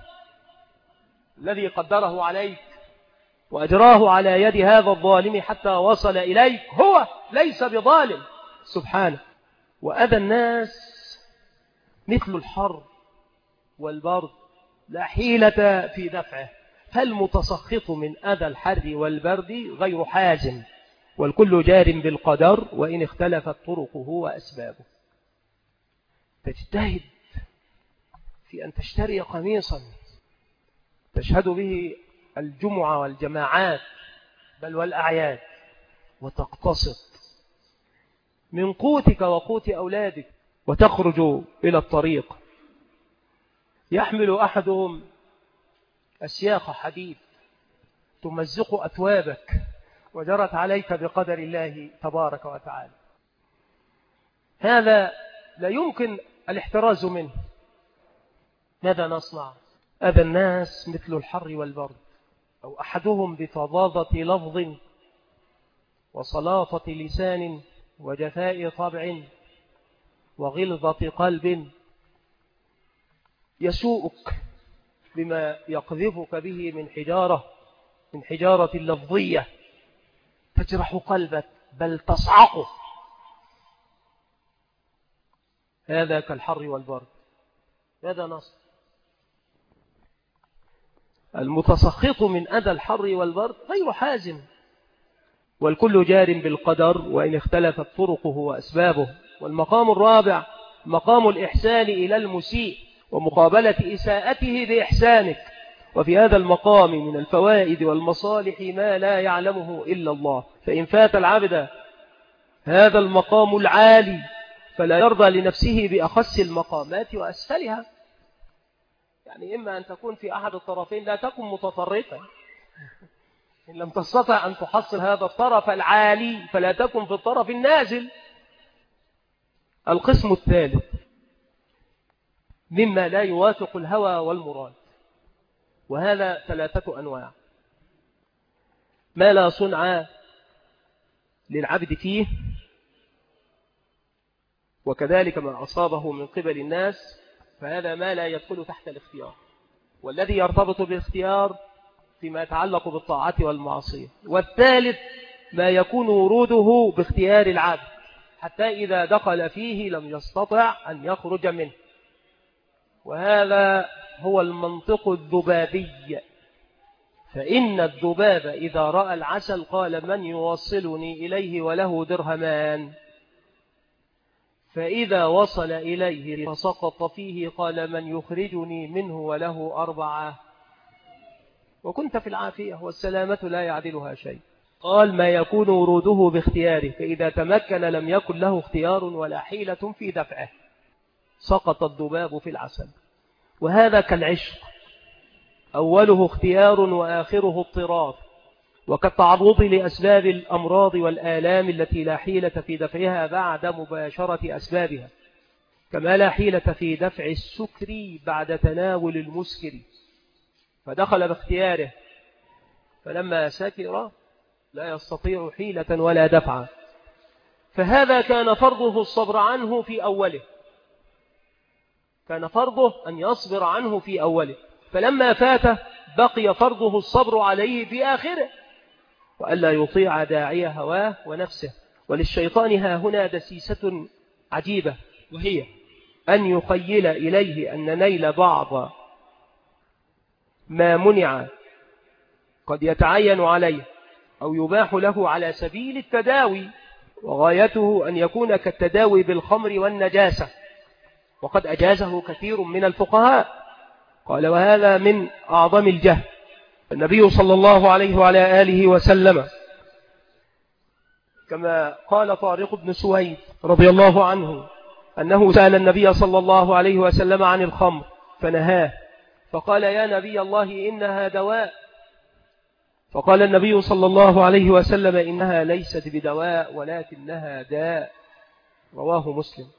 الذي قدره عليك وأجراه على يد هذا الظالم حتى وصل إليك هو ليس بظالم سبحانه. وأذى الناس مثل الحر والبرد لا حيلة في دفعه، فالمتسخط من أذى الحر والبرد غير حازم، والكل جار بالقدر وإن اختلفت طرقه وأسبابه. تجتهد في أن تشتري قميصا تشهد به الجمعة والجماعات بل والأعياد، وتقتصد من قوتك وقوت أولادك وتخرج إلى الطريق. يحمل أحدهم أسياخ حديد تمزق أثوابك وجرت عليك بقدر الله تبارك وتعالى. هذا لا يمكن الاحتراز منه. ماذا نصنع؟ أذى الناس مثل الحر والبرد، أو أحدهم بفظاظة لفظ وصلاطة لسان وجفاء طبع وغلظة قلب يسوءك بما يقذفك به من حجارة لفظية تجرح قلبك بل تصعقه. هذا كالحر والبرد. ماذا نصنع؟ المتسخط من أذى الحر والبرد غير حازم، والكل جار بالقدر وإن اختلفت طرقه وأسبابه. والمقام الرابع مقام الإحسان إلى المسيء ومقابلة إساءته بإحسانك. وفي هذا المقام من الفوائد والمصالح ما لا يعلمه إلا الله، فإن فات العبد هذا المقام العالي فلا يرضى لنفسه بأخس المقامات وأسفلها. يعني إما أن تكون في أحد الطرفين، لا تكن متطرفا. إن لم تستطع أن تحصل هذا الطرف العالي فلا تكن في الطرف النازل. القسم الثالث مما لا يوافق الهوى والمراد، وهذا 3 أنواع: ما لا صنع للعبد فيه، وكذلك ما أصابه من قبل الناس، فهذا ما لا يدخل تحت الاختيار، والذي يرتبط بالاختيار فيما يتعلق بالطاعات والمعصية. والثالث ما يكون وروده باختيار العبد حتى إذا دخل فيه لم يستطع أن يخرج منه، وهذا هو المنطق الذبابي. فإن الذباب إذا رأى العسل قال من يوصلني إليه وله درهمان، فإذا وصل إليه فسقط فيه قال من يخرجني منه وله 4، وكنت في العافية والسلامة لا يعدلها شيء. قال ما يكون وروده باختياره، فإذا تمكن لم يكن له اختيار ولا حيلة في دفعه، سقط الذباب في العسل. وهذا كالعشق، أوله اختيار وآخره اضطرار، وكالتعرض لأسباب الأمراض والآلام التي لا حيلة في دفعها بعد مباشرة أسبابها، كما لا حيلة في دفع السكر بعد تناول المسكر، فدخل باختياره فلما سكر لا يستطيع حيلة ولا دفع. فهذا كان فرضه الصبر عنه في أوله، كان فرضه أن يصبر عنه في أوله، فلما فاته بقي فرضه الصبر عليه في آخره، وألا يطيع داعي هواه ونفسه. وللشيطان ها هنا دسيسة عجيبة، وهي أن يخيل إليه أن نيل بعض ما منع قد يتعين عليه أو يباح له على سبيل التداوي، وغايته أن يكون كالتداوي بالخمر والنجاسة، وقد أجازه كثير من الفقهاء. قال وهذا من أعظم الجهل. النبي صلى الله عليه وعلى آله وسلم كما قال طارق بن سويد رضي الله عنه أنه سأل النبي صلى الله عليه وسلم عن الخمر فنهاه، فقال يا نبي الله إنها دواء، فقال النبي صلى الله عليه وسلم إنها ليست بدواء ولكنها داء، رواه مسلم.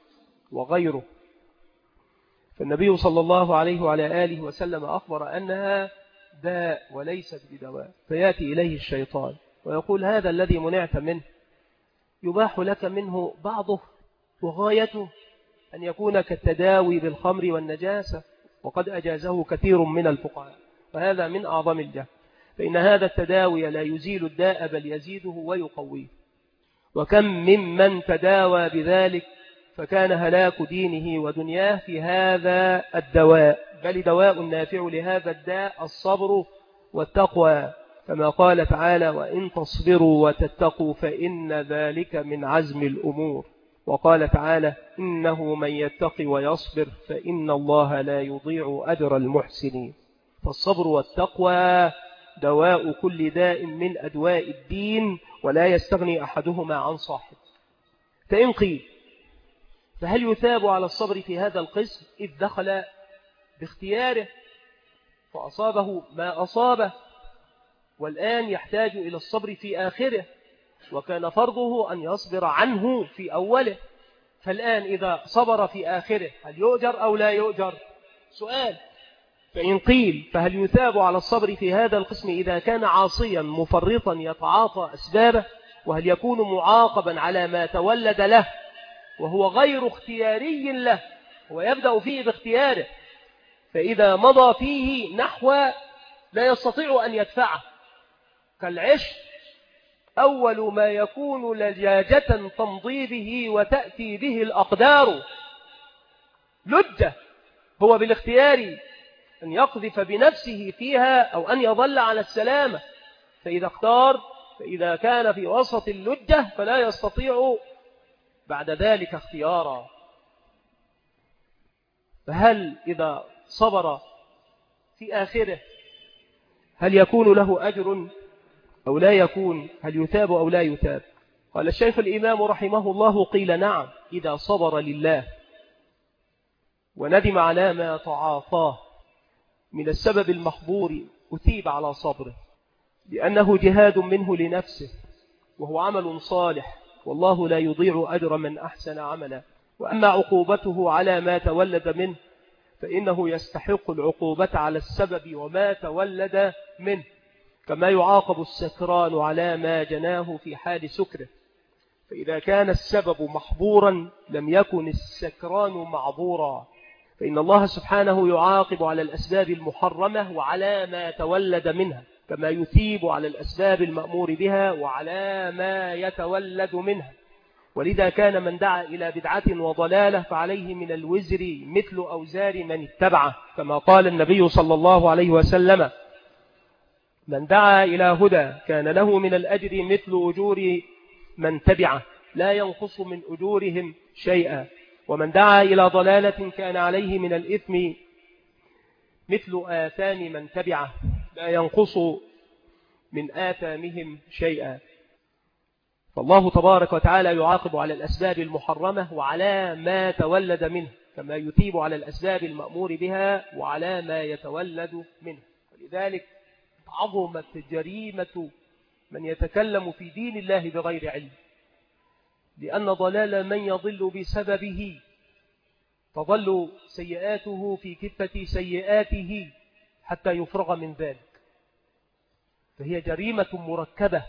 وغيره. فالنبي صلى الله عليه وعلى آله وسلم أخبر أنها داء وليست بدواء، فيأتي إليه الشيطان ويقول هذا الذي منعت منه يباح لك منه بعضه، وغايته أن يكون كالتداوي بالخمر والنجاسة، وقد أجازه كثير من الفقهاء، وهذا من أعظم الجهل، فإن هذا التداوي لا يزيل الداء بل يزيده ويقويه. وكم ممن تداوى بذلك فكان هلاك دينه ودنياه في هذا الدواء، بل دواء نافع لهذا الداء الصبر والتقوى، كما قال تعالى وإن تصبروا وتتقوا فإن ذلك من عزم الأمور. وقال تعالى إنه من يتقي ويصبر فإن الله لا يضيع أجر المحسنين. فالصبر والتقوى دواء كل داء من أدواء الدين، ولا يستغني أحدهما عن صاحب. فإن قيل فهل يثاب على الصبر في هذا القسم إذ دخل باختياره فأصابه ما أصابه، والآن يحتاج إلى الصبر في آخره، وكان فرضه أن يصبر عنه في أوله، فالآن إذا صبر في آخره هل يؤجر أو لا يؤجر؟ سؤال. فإن قيل فهل يثاب على الصبر في هذا القسم إذا كان عاصيا مفرطا يتعاطى أسبابه، وهل يكون معاقبا على ما تولد له وهو غير اختياري له، ويبدأ فيه باختياره، فإذا مضى فيه نحو لا يستطيع أن يدفعه كالعشق، أول ما يكون لجاجة تمضي به وتأتي به الأقدار، لجة هو بالاختيار أن يقذف بنفسه فيها أو أن يظل على السلامة، فإذا اختار فإذا كان في وسط اللجة فلا يستطيع بعد ذلك اختيارا. فهل إذا صبر في آخره هل يكون له أجر أو لا يكون؟ هل يثاب أو لا يثاب؟ قال الشيخ الإمام رحمه الله قيل نعم إذا صبر لله وندم على ما تعاطاه من السبب المخبور أثيب على صبره، لأنه جهاد منه لنفسه وهو عمل صالح، والله لا يضيع أجر من أحسن عملا. وأما عقوبته على ما تولد منه فإنه يستحق العقوبة على السبب وما تولد منه، كما يعاقب السكران على ما جناه في حال سكره، فإذا كان السبب محظورا لم يكن السكران معذورا، فإن الله سبحانه يعاقب على الأسباب المحرمة وعلى ما تولد منها، كما يثيب على الأسباب المأمور بها وعلى ما يتولد منها. ولذا كان من دعا إلى بدعة وضلالة فعليه من الوزر مثل أوزار من اتبعه، كما قال النبي صلى الله عليه وسلم من دعا إلى هدى كان له من الأجر مثل أجور من تبعه لا ينقص من أجورهم شيئا، ومن دعا إلى ضلالة كان عليه من الإثم مثل آثام من تبعه لا ينقص من آثامهم شيئا. فالله تبارك وتعالى يعاقب على الأسباب المحرمة وعلى ما تولد منه، كما يثيب على الأسباب المأمور بها وعلى ما يتولد منه. ولذلك عظمت جريمة من يتكلم في دين الله بغير علم، لأن ضلال من يضل بسببه تظل سيئاته في كفة سيئاته حتى يفرغ من ذلك، فهي جريمة مركبة.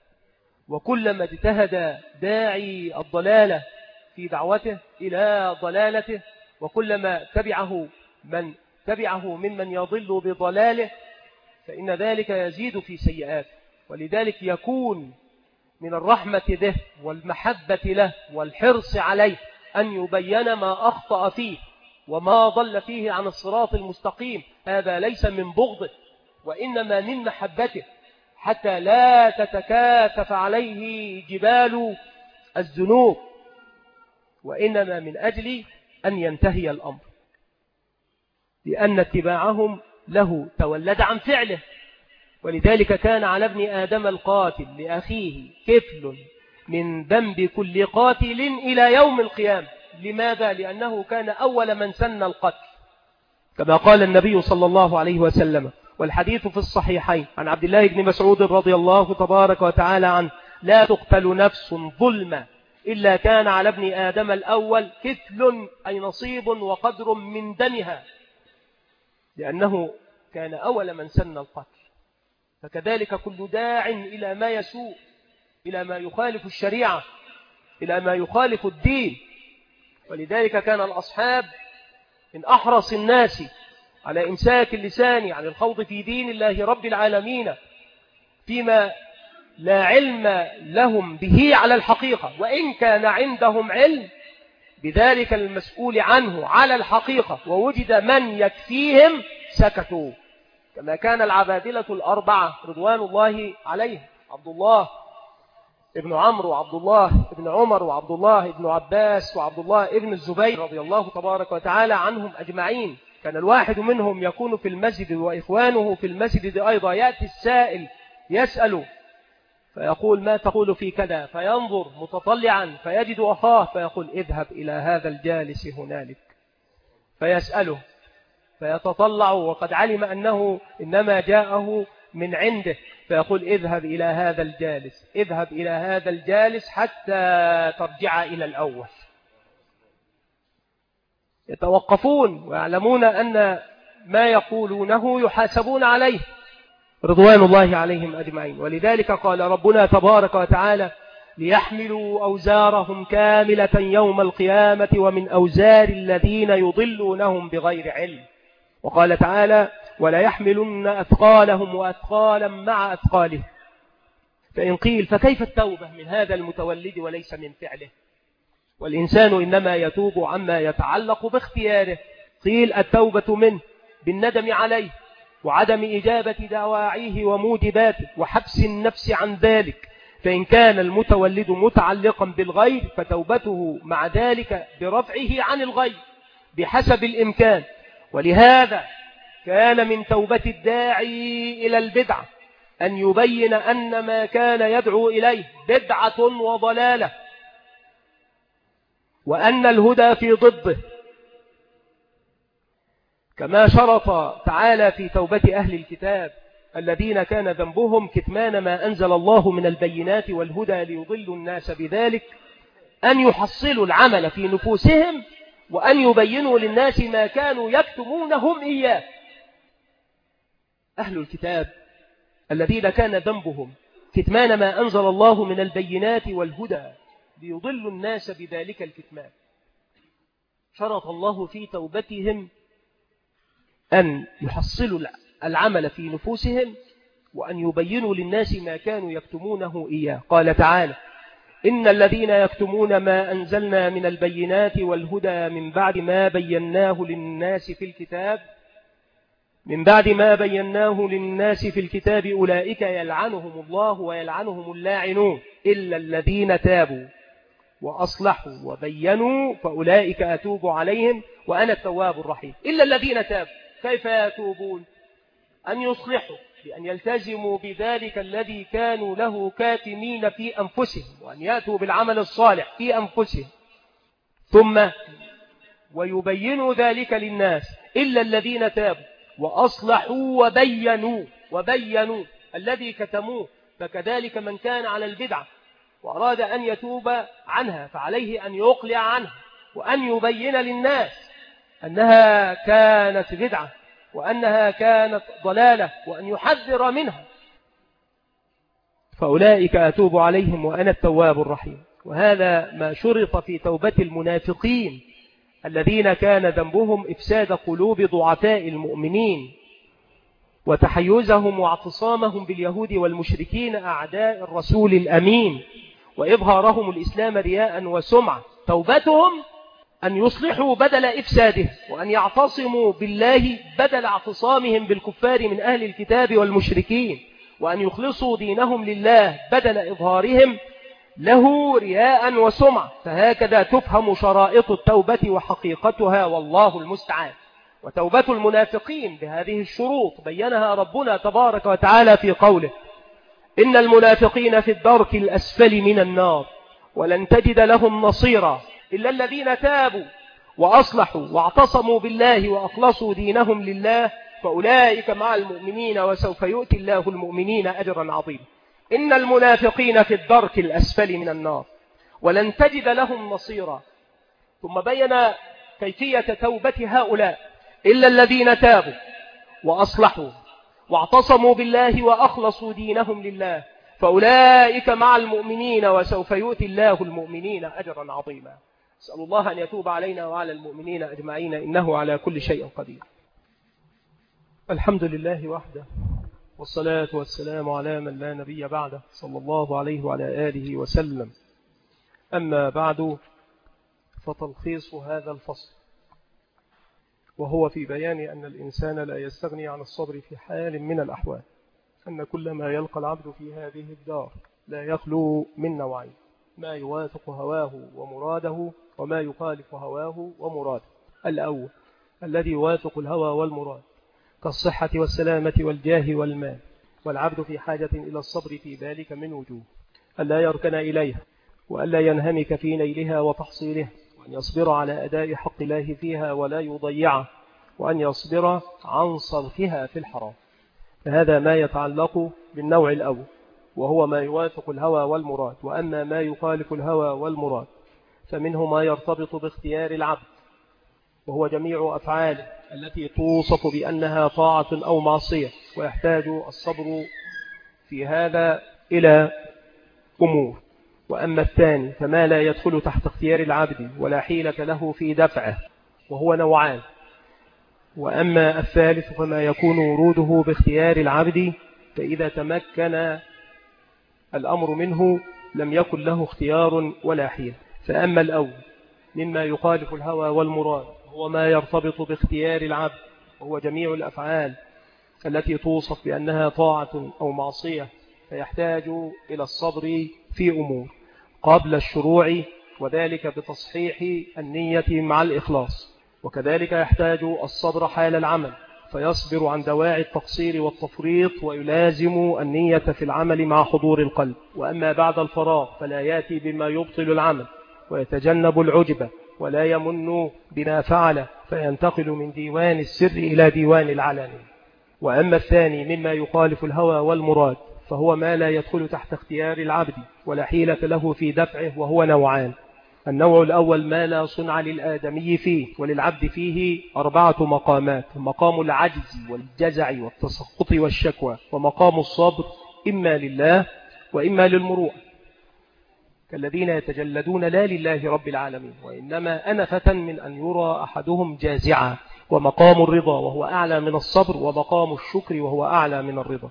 وكلما اجتهد داعي الضلالة في دعوته إلى ضلالته، وكلما تبعه من تبعه ممن يضل بضلاله، فإن ذلك يزيد في سيئاته. ولذلك يكون من الرحمة به والمحبة له والحرص عليه أن يبين ما أخطأ فيه وما ضل فيه عن الصراط المستقيم. هذا ليس من بغضه وإنما من محبته، حتى لا تتكاثف عليه جبال الذنوب، وإنما من أجل أن ينتهي الأمر، لأن اتباعهم له تولد عن فعله. ولذلك كان على ابن آدم القاتل لأخيه كفل من ذنب كل قاتل إلى يوم القيامة. لماذا؟ لأنه كان أول من سن القتل، كما قال النبي صلى الله عليه وسلم، والحديث في الصحيحين عن عبد الله بن مسعود رضي الله تبارك وتعالى عنه: لا تقتل نفس ظلما إلا كان على ابن آدم الأول كفل أي نصيب وقدر من دمها، لأنه كان أول من سن القتل. فكذلك كل داع إلى ما يسوء، إلى ما يخالف الشريعة، إلى ما يخالف الدين. ولذلك كان الأصحاب من أحرص الناس على إمساك اللسان عن الخوض في دين الله رب العالمين فيما لا علم لهم به على الحقيقة، وإن كان عندهم علم بذلك المسؤول عنه على الحقيقة ووجد من يكفيهم سكتوا، كما كان العبادلة الأربعة رضوان الله عليهم، عبد الله ابن عمرو وعبد الله ابن عمر وعبد الله ابن عباس وعبد الله ابن الزبير رضي الله تبارك وتعالى عنهم أجمعين. كان الواحد منهم يكون في المسجد وإخوانه في المسجد أيضا، يأتي السائل يسأل فيقول ما تقول في كذا، فينظر متطلعا فيجد أخاه فيقول اذهب إلى هذا الجالس هنالك، فيسأله فيتطلع وقد علم أنه إنما جاءه من عنده، فيقول اذهب إلى هذا الجالس، اذهب إلى هذا الجالس حتى ترجع إلى الأول. يتوقفون ويعلمون أن ما يقولونه يحاسبون عليه رضوان الله عليهم أجمعين. ولذلك قال ربنا تبارك وتعالى ليحملوا أوزارهم كاملة يوم القيامة ومن أوزار الذين يضلونهم بغير علم. وقال تعالى ولا يحملن أثقالهم وأثقالا مع أثقالهم. فإن قيل فكيف التوبة من هذا المتولد وليس من فعله؟ والإنسان إنما يتوب عما يتعلق باختياره. قيل التوبة منه بالندم عليه وعدم إجابة دواعيه وموجباته وحبس النفس عن ذلك. فإن كان المتولد متعلقا بالغير فتوبته مع ذلك برفعه عن الغير بحسب الإمكان. ولهذا كان من توبة الداعي إلى البدعة أن يبين أن ما كان يدعو إليه بدعة وضلالة، وأن الهدى في ضده، كما شرط تعالى في توبة أهل الكتاب الذين كان ذنبهم كتمان ما أنزل الله من البينات والهدى ليضلوا الناس بذلك، أن يحصلوا العمل في نفوسهم وأن يبينوا للناس ما كانوا يكتمونهم إياه. أهل الكتاب الذين كان ذنبهم كتمان ما أنزل الله من البينات والهدى ليضلوا الناس بذلك الكتمان، شرط الله في توبتهم أن يحصلوا العمل في نفوسهم وأن يبينوا للناس ما كانوا يكتمونه إياه. قال تعالى إن الذين يكتمون ما أنزلنا من البينات والهدى من بعد ما بيناه للناس في الكتاب أولئك يلعنهم الله ويلعنهم اللاعنون إلا الذين تابوا وأصلحوا وبينوا فأولئك أتوب عليهم وأنا التواب الرحيم. إلا الذين تابوا، كيف يتوبون؟ أن يصلحوا بأن يلتزموا بذلك الذي كانوا له كاتمين في أنفسهم، وأن يأتوا بالعمل الصالح في أنفسهم ثم ويبينوا ذلك للناس. إلا الذين تابوا وأصلحوا وبينوا الذي كتموه. فكذلك من كان على البدعة وأراد أن يتوب عنها فعليه أن يقلع عنها وأن يبين للناس أنها كانت بدعة وأنها كانت ضلالة وأن يحذر منها. فأولئك أتوب عليهم وأنا التواب الرحيم. وهذا ما شرط في توبة المنافقين الذين كان ذنبهم إفساد قلوب ضعفاء المؤمنين وتحيزهم واعتصامهم باليهود والمشركين أعداء الرسول الأمين وإظهارهم الإسلام رياء وسمعة. توبتهم أن يصلحوا بدل إفساده وأن يعتصموا بالله بدل اعتصامهم بالكفار من أهل الكتاب والمشركين، وأن يخلصوا دينهم لله بدل إظهارهم له رياء وسمعة. فهكذا تفهم شرائط التوبة وحقيقتها والله المستعان. وتوبة المنافقين بهذه الشروط بينها ربنا تبارك وتعالى في قوله إن المنافقين في الدرك الأسفل من النار ولن تجد لهم نصيرا إلا الذين تابوا وأصلحوا واعتصموا بالله وأخلصوا دينهم لله فأولئك مع المؤمنين وسوف يؤتي الله المؤمنين أجرا عظيما. إن المنافقين في الدرك الأسفل من النار ولن تجد لهم نصيرا. ثم بين كيفية توبة هؤلاء: إلا الذين تابوا وأصلحوا واعتصموا بالله وأخلصوا دينهم لله فأولئك مع المؤمنين وسوف يؤتي الله المؤمنين أجرا عظيما. أسأل الله أن يتوب علينا وعلى المؤمنين أجمعين إنه على كل شيء قدير. الحمد لله وحده، والصلاة والسلام على من لا نبي بعده، صلى الله عليه وعلى آله وسلم. أما بعد، فتلخيص هذا الفصل وهو في بيان أن الإنسان لا يستغني عن الصبر في حال من الأحوال، أن كل ما يلقى العبد في هذه الدار لا يخلو من نوعين: ما يوافق هواه ومراده، وما يخالف هواه ومراده. الأول الذي يوافق الهوى والمراد كالصحة والسلامة والجاه والمال، والعبد في حاجة إلى الصبر في ذلك من وجوه: ألا يركن إليها، وألا ينهمك في نيلها وتحصيلها، وأن يصبر على أداء حق الله فيها ولا يضيعه، وأن يصبر عن صرفها في الحرام. فهذا ما يتعلق بالنوع الأول وهو ما يوافق الهوى والمراد. وأما ما يخالف الهوى والمراد فمنه ما يرتبط باختيار العبد، وهو جميع أفعاله التي توصف بأنها طاعة أو معصية، ويحتاج الصبر في هذا إلى أمور. وأما الثاني فما لا يدخل تحت اختيار العبد ولا حيلة له في دفعه، وهو نوعان. وأما الثالث فما يكون وروده باختيار العبد، فإذا تمكن الأمر منه لم يكن له اختيار ولا حيلة. فأما الأول مما يخالف الهوى والمراد هو ما يرتبط باختيار العبد، وهو جميع الأفعال التي توصف بأنها طاعة أو معصية، فيحتاج إلى الصبر في أمور قبل الشروع، وذلك بتصحيح النية مع الإخلاص. وكذلك يحتاج الصبر حال العمل، فيصبر عن دواعي التقصير والتفريط، ويلازم النية في العمل مع حضور القلب. وأما بعد الفراغ فلا يأتي بما يبطل العمل، ويتجنب العجبة، ولا يمن بما فعل، فينتقل من ديوان السر إلى ديوان العلن. وأما الثاني مما يخالف الهوى والمراد فهو ما لا يدخل تحت اختيار العبد ولا حيلة له في دفعه، وهو نوعان. النوع الأول ما لا صنع للآدمي فيه، وللعبد فيه 4 مقامات: مقام العجز والجزع والتسخط والشكوى، ومقام الصبر إما لله وإما للمروءة، كالذين يتجلدون لا لله رب العالمين وإنما أنفة من أن يرى أحدهم جازعا، ومقام الرضا وهو أعلى من الصبر، ومقام الشكر وهو أعلى من الرضا.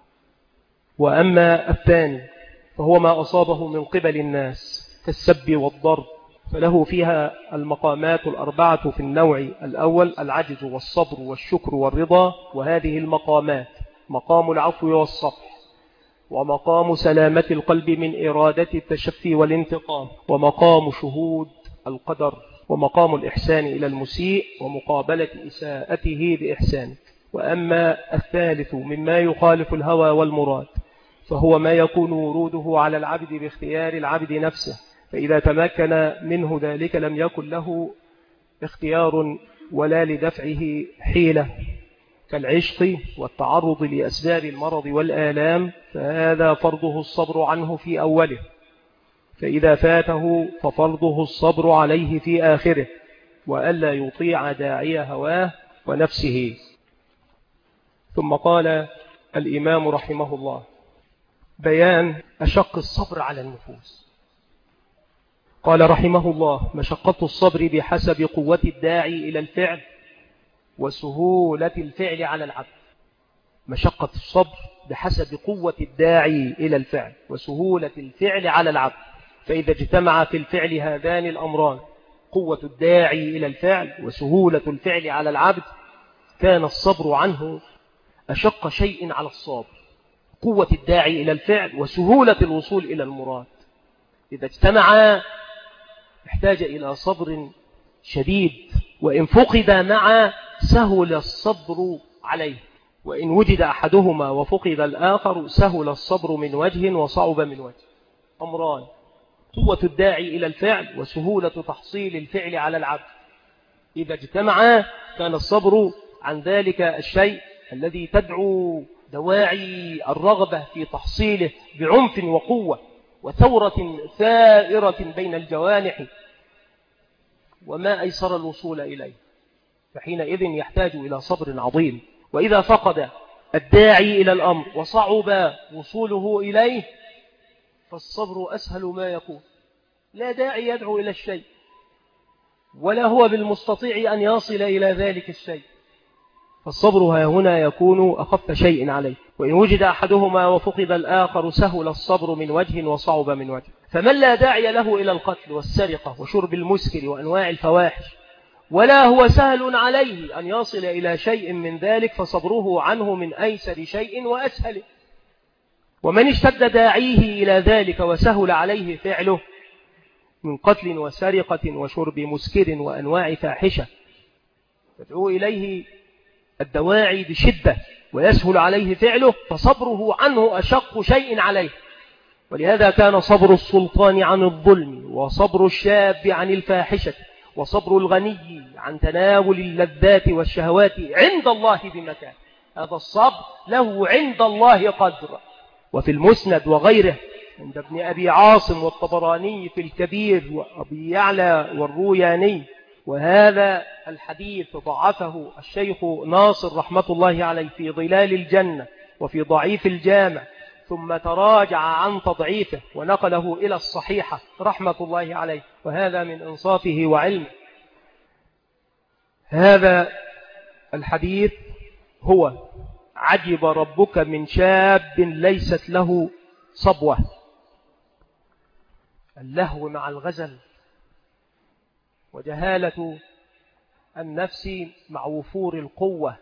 وأما الثاني فهو ما أصابه من قبل الناس كالسب والضرب، فله فيها المقامات 4 في النوع الأول: العجز والصبر والشكر والرضا. وهذه المقامات: مقام العفو والصفح، ومقام سلامة القلب من إرادة التشفي والانتقام، ومقام شهود القدر، ومقام الإحسان إلى المسيء ومقابلة إساءته بإحسانه. وأما الثالث مما يخالف الهوى والمراد فهو ما يكون وروده على العبد باختيار العبد نفسه، فإذا تمكن منه ذلك لم يكن له اختيار ولا لدفعه حيلة، كالعشق والتعرض لأسباب المرض والآلام، فهذا فرضه الصبر عنه في أوله، فإذا فاته ففرضه الصبر عليه في آخره، وألا يطيع داعي هواه ونفسه. ثم قال الإمام رحمه الله: بيان أشق الصبر على النفوس. قال رحمه الله: مشقة الصبر بحسب قوة الداعي إلى الفعل وسهولة الفعل على العبد. مشقة الصبر بحسب قوة الداعي إلى الفعل وسهولة الفعل على العبد، فإذا اجتمع في الفعل هذان الأمران: قوة الداعي إلى الفعل وسهولة الفعل على العبد، كان الصبر عنه أشق شيء على الصابر. قوة الداعي إلى الفعل وسهولة الوصول إلى المراد، إذا اجتمعا احتاج إلى صبر شديد، وإن فقد معا سهل الصبر عليه، وإن وجد أحدهما وفقد الآخر سهل الصبر من وجه وصعب من وجه. أمران: قوة الداعي إلى الفعل وسهولة تحصيل الفعل على العبد، إذا اجتمعا كان الصبر عن ذلك الشيء الذي تدعو دواعي الرغبة في تحصيله بعنف وقوة، وثورة ثائرة بين الجوانح، وما أيسر الوصول إليه، فحينئذ يحتاج إلى صبر عظيم. وإذا فقد الداعي إلى الأمر وصعب وصوله إليه فالصبر أسهل ما يكون. لا داعي يدعو إلى الشيء ولا هو بالمستطيع أن يصل إلى ذلك الشيء، فالصبر هنا يكون أخف شيء عليه. وإن وجد أحدهما وفقد الآخر سهل الصبر من وجه وصعب من وجه. فمن لا داعي له إلى القتل والسرقة وشرب المسكر وأنواع الفواحش ولا هو سهل عليه أن يصل إلى شيء من ذلك فصبره عنه من أيسر شيء وأسهل. ومن اشتد داعيه إلى ذلك وسهل عليه فعله من قتل وسرقة وشرب مسكر وأنواع فاحشة تدعو إليه الدواعي بشدة ويسهل عليه فعله فصبره عنه أشق شيء عليه. ولهذا كان صبر السلطان عن الظلم وصبر الشاب عن الفاحشة وصبر الغني عن تناول اللذات والشهوات عند الله بمكان. هذا الصبر له عند الله قدر. وفي المسند وغيره عند ابن أبي عاصم والطبراني في الكبير وأبي يعلى والروياني. وهذا الحديث ضعفه الشيخ ناصر رحمة الله عليه في ظلال الجنة وفي ضعيف الجامع، ثم تراجع عن تضعيفه ونقله إلى الصحيحة رحمة الله عليه، وهذا من إنصافه وعلمه. هذا الحديث هو عجب ربك من شاب ليست له صبوة. اللهو مع الغزل وجهالة النفس مع وفور القوة.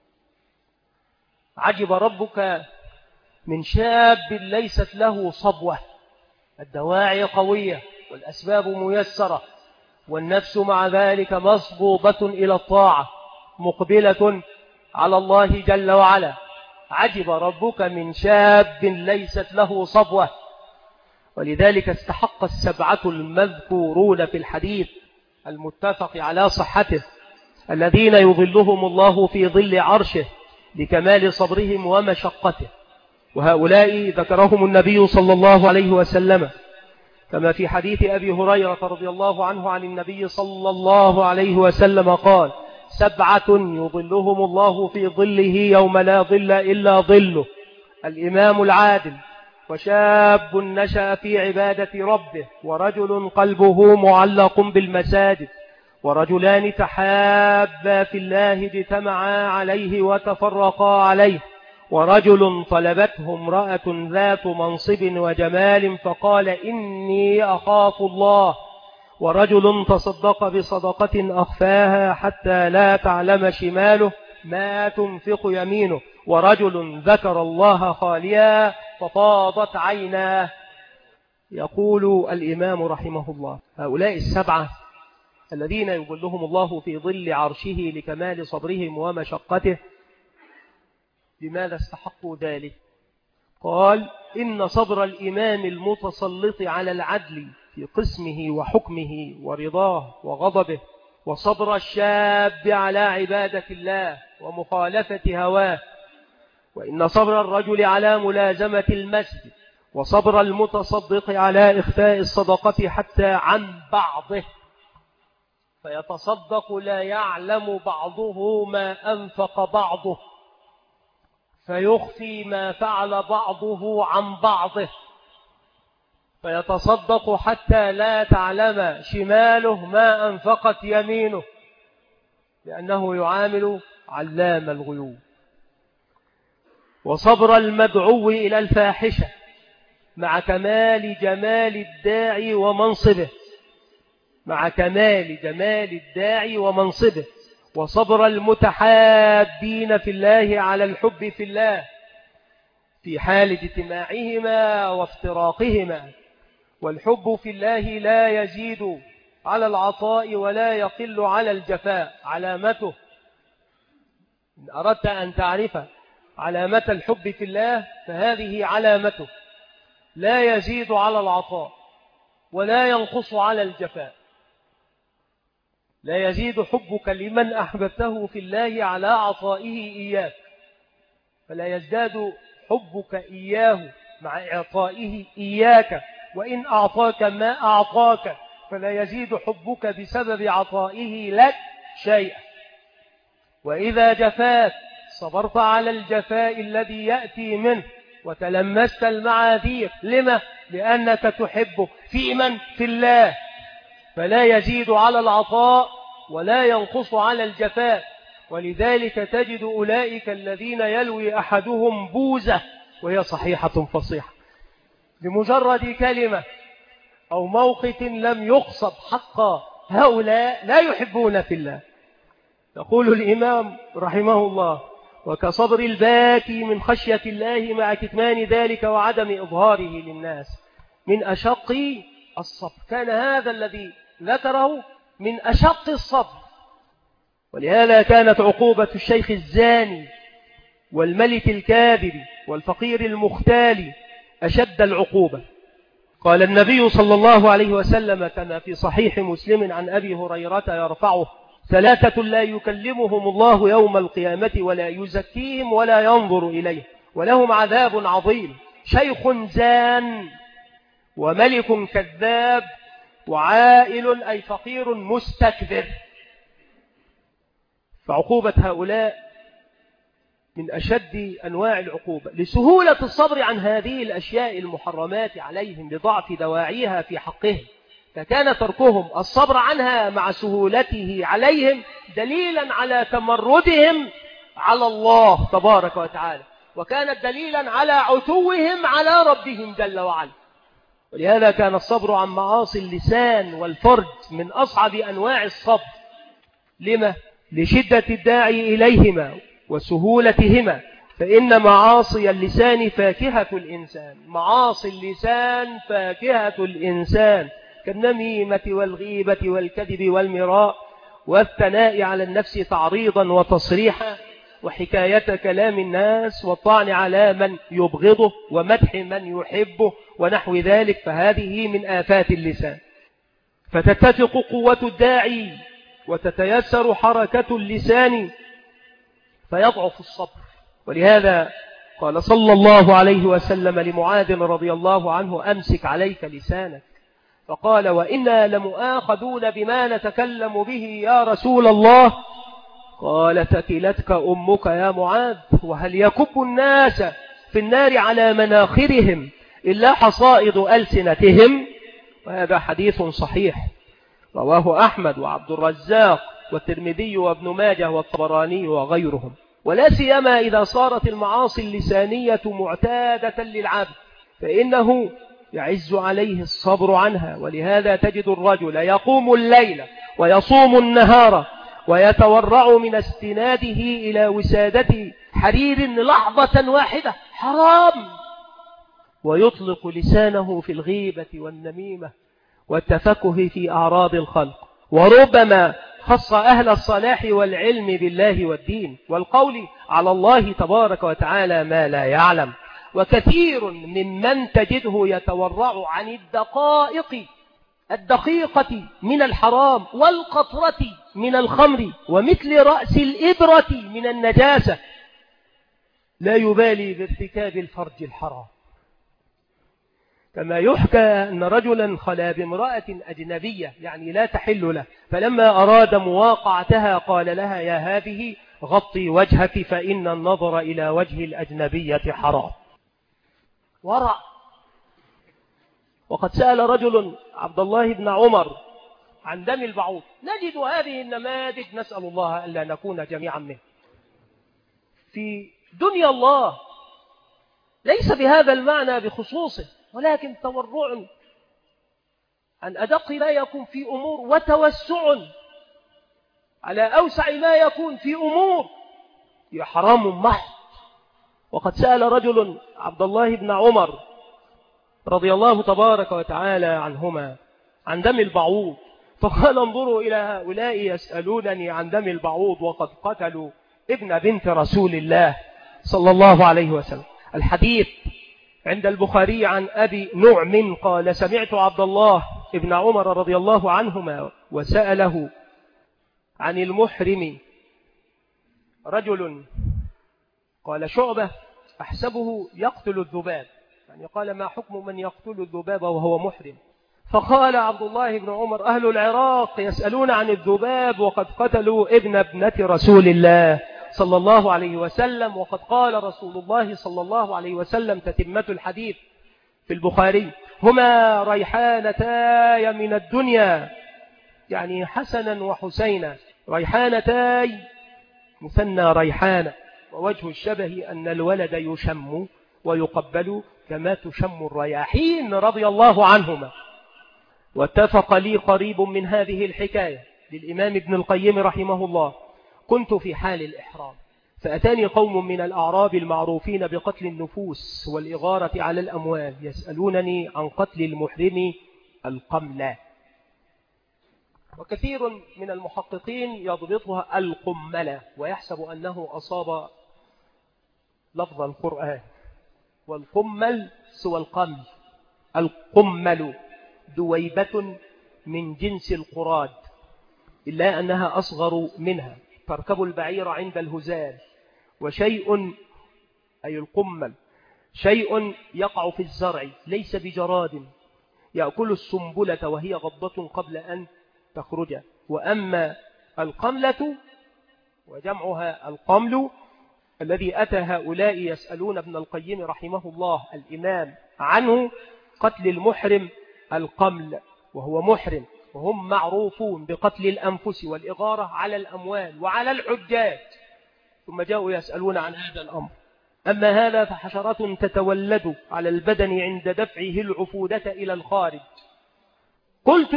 عجب ربك من شاب ليست له صبوة، الدواعي قوية والأسباب ميسرة والنفس مع ذلك مصبوبة إلى الطاعة مقبلة على الله جل وعلا. عجب ربك من شاب ليست له صبوة. ولذلك استحق السبعة المذكورون في الحديث المتفق على صحته الذين يظلهم الله في ظل عرشه لكمال صبرهم ومشقته. وهؤلاء ذكرهم النبي صلى الله عليه وسلم كما في حديث أبي هريرة رضي الله عنه عن النبي صلى الله عليه وسلم قال: 7 يظلهم الله في ظله يوم لا ظل إلا ظله: الإمام العادل، وشاب نشأ في عبادة ربه، ورجل قلبه معلق بالمساجد، ورجلان تحابا في الله اجتمعا عليه وتفرقا عليه، ورجل طلبته امرأة ذات منصب وجمال فقال إني أخاف الله، ورجل تصدق بصدقة أخفاها حتى لا تعلم شماله ما تنفق يمينه، ورجل ذكر الله خاليا ففاضت عيناه. يقول الإمام رحمه الله: هؤلاء 7 الذين يظلهم الله في ظل عرشه لكمال صبرهم ومشقته، لماذا استحقوا ذلك؟ قال: إن صبر الإمام المتسلط على العدل في قسمه وحكمه ورضاه وغضبه، وصبر الشاب على عبادة الله ومخالفة هواه، وإن صبر الرجل على ملازمة المسجد، وصبر المتصدق على إخفاء الصدقة حتى عن بعضه، فيتصدق لا يعلم بعضه ما أنفق بعضه، فيخفي ما فعل بعضه عن بعضه، فيتصدق حتى لا تعلم شماله ما أنفقت يمينه، لأنه يعامل علام الغيوب. وصبر المدعو إلى الفاحشة مع كمال جمال الداعي ومنصبه، مع كمال جمال الداعي ومنصبه، وصبر المتحابين في الله على الحب في الله في حال اجتماعهما وافتراقهما. والحب في الله لا يزيد على العطاء ولا يقل على الجفاء. علامته، إن أردت أن تعرف علامة الحب في الله فهذه علامته: لا يزيد على العطاء ولا ينقص على الجفاء. لا يزيد حبك لمن أحببته في الله على عطائه إياك، فلا يزداد حبك إياه مع إعطائه إياك وإن أعطاك ما أعطاك فلا يزيد حبك بسبب عطائه لك شيئا. وإذا جفاك صبرت على الجفاء الذي يأتي منه وتلمست المعاذير. لما؟ لأنك تحبه. في من؟ في الله، فلا يزيد على العطاء ولا ينقص على الجفاء. ولذلك تجد أولئك الذين يلوي أحدهم بوزة وهي صحيحة فصيحة بمجرد كلمة أو موقف لم يقصد حقا، هؤلاء لا يحبون في الله. يقول الإمام رحمه الله: وكصبر الباكي من خشية الله مع كتمان ذلك وعدم إظهاره للناس من أشق الصبر. كان هذا الذي ذكره من أشق الصبر. ولهذا كانت عقوبة الشيخ الزاني والملك الكاذب والفقير المختال أشد العقوبة. قال النبي صلى الله عليه وسلم كما في صحيح مسلم عن أبي هريرة يرفعه: ثلاثة لا يكلمهم الله يوم القيامة ولا يزكيهم ولا ينظر إليه ولهم عذاب عظيم: شيخ زان وملك كذاب وعائل أي فقير مستكبر. فعقوبة هؤلاء من أشد أنواع العقوبة لسهولة الصبر عن هذه الأشياء المحرمات عليهم لضعف دواعيها في حقهم، فكان تركهم الصبر عنها مع سهولته عليهم دليلا على تمردهم على الله تبارك وتعالى، وكانت دليلا على عتوهم على ربهم جل وعلا. ولهذا كان الصبر عن معاصي اللسان والفرج من أصعب أنواع الصبر. لما؟ لشدة الداعي إليهما وسهولتهما، فإن معاصي اللسان فاكهة الإنسان. معاصي اللسان فاكهة الإنسان كالنميمة والغيبة والكذب والمراء والثناء على النفس تعريضا وتصريحا وحكاية كلام الناس والطعن على من يبغضه ومدح من يحبه ونحو ذلك، فهذه من آفات اللسان. فتتفق قوة الداعي وتتيسر حركة اللسان فيضعف الصبر. ولهذا قال صلى الله عليه وسلم لمعاذ رضي الله عنه: أمسك عليك لسانك. فقال: وإنا لمؤاخذون بما نتكلم به يا رسول الله. قال: ثكلتك أمك يا معاذ، وهل يكب الناس في النار على مناخرهم إلا حصائد ألسنتهم؟ وهذا حديث صحيح رواه أحمد وعبد الرزاق والترمذي وابن ماجه والطبراني وغيرهم. ولا سيما إذا صارت المعاصي اللسانية معتادة للعبد فإنه يعز عليه الصبر عنها. ولهذا تجد الرجل يقوم الليل ويصوم النهار ويتورع من استناده إلى وسادة حرير لحظة واحدة حرام، ويطلق لسانه في الغيبة والنميمة والتفكه في أعراض الخلق، وربما خص أهل الصلاح والعلم بالله والدين والقول على الله تبارك وتعالى ما لا يعلم. وكثير ممن تجده يتورع عن الدقيقة من الحرام والقطرة من الخمر ومثل رأس الإبرة من النجاسة، لا يبالي بارتكاب الفرج الحرام. كما يحكى أن رجلا خلا بامرأة أجنبية يعني لا تحل له، فلما أراد مواقعتها قال لها: يا هذه غطي وجهك فإن النظر إلى وجه الأجنبية حرام. ورع. وقد سأل رجل عبد الله بن عمر عن دم البعوض. نجد هذه النماذج، نسأل الله ألا نكون جميعا منه في دنيا الله، ليس بهذا المعنى بخصوصه، ولكن تورع عن أدق ما يكون في أمور وتوسع على أوسع ما يكون في أمور هي حرام محض. وقد سأل رجل عبد الله بن عمر رضي الله تبارك وتعالى عنهما عن دم البعوض، فقال: انظروا إلى هؤلاء يسألونني عن دم البعوض وقد قتلوا ابن بنت رسول الله صلى الله عليه وسلم. الحديث عند البخاري عن أبي نعم قال: سمعت عبد الله ابن عمر رضي الله عنهما وسأله عن المحرم رجل، قال شعبة: أحسبه يقتل الذباب، يعني قال ما حكم من يقتل الذباب وهو محرم؟ فقال عبد الله بن عمر أهل العراق يسألون عن الذباب وقد قتلوا ابنة رسول الله صلى الله عليه وسلم، وقد قال رسول الله صلى الله عليه وسلم تتمة الحديث في البخاري هما ريحانتاي من الدنيا، يعني حسنا وحسينا، ريحانتاي مثنى ريحانة، ووجه الشبه أن الولد يشم ويقبل كما تشم الرياحين رضي الله عنهما. واتفق لي قريب من هذه الحكاية للإمام ابن القيم رحمه الله. كنت في حال الإحرام فأتاني قوم من الأعراب المعروفين بقتل النفوس والإغارة على الأموال يسألونني عن قتل المحرم القملة، وكثير من المحققين يضبطها القملة ويحسب أنه أصاب لفظ القرآن، والقمل سوى القمل. القمل دويبة من جنس القراد إلا أنها أصغر منها، تركب البعير عند الهزال، وشيء أي القمل شيء يقع في الزرع ليس بجراد، يأكل السنبلة وهي غضة قبل أن تخرج. وأما القملة وجمعها القمل الذي أتى هؤلاء يسألون ابن القيم رحمه الله الإمام عنه قتل المحرم القمل، وهو محرم، وهم معروفون بقتل الأنفس والإغارة على الأموال وعلى الحجاج، ثم جاءوا يسألون عن هذا الأمر. أما هذا فحشرات تتولد على البدن عند دفعه العفودة إلى الخارج. قلت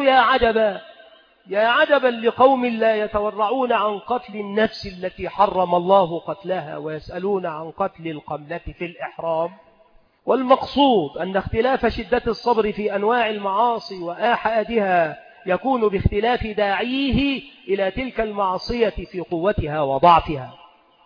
يا عجبا لقوم لا يتورعون عن قتل النفس التي حرم الله قتلها ويسألون عن قتل القملة في الإحرام. والمقصود أن اختلاف شدة الصبر في أنواع المعاصي وآحادها يكون باختلاف داعيه إلى تلك المعصية في قوتها وضعفها.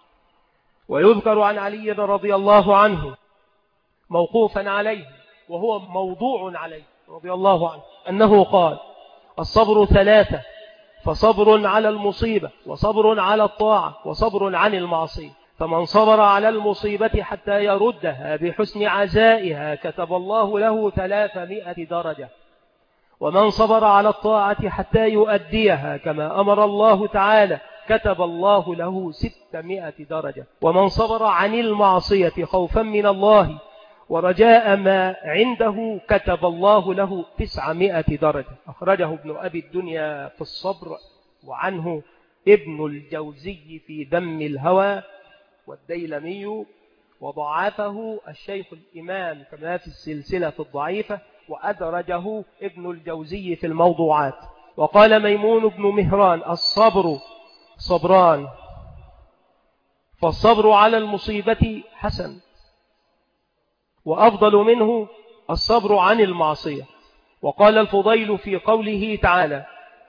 ويذكر عن علي رضي الله عنه موقوفا عليه وهو موضوع عليه رضي الله عنه أنه قال الصبر ثلاثة، فصبر على المصيبة، وصبر على الطاعة، وصبر عن المعصية. فمن صبر على المصيبة حتى يردها بحسن عزائها كتب الله له 300 درجة، ومن صبر على الطاعة حتى يؤديها كما أمر الله تعالى كتب الله له 600 درجة، ومن صبر عن المعصية خوفا من الله ورجاء ما عنده كتب الله له 900 درجة. أخرجه ابن أبي الدنيا في الصبر، وعنه ابن الجوزي في ذم الهوى، والديلمي وضعفه الشيخ الإمام كما في السلسلة الضعيفة، وأدرجه ابن الجوزي في الموضوعات. وقال ميمون بن مهران الصبر صبران، فالصبر على المصيبة حسن، وأفضل منه الصبر عن المعصية. وقال الفضيل في قوله تعالى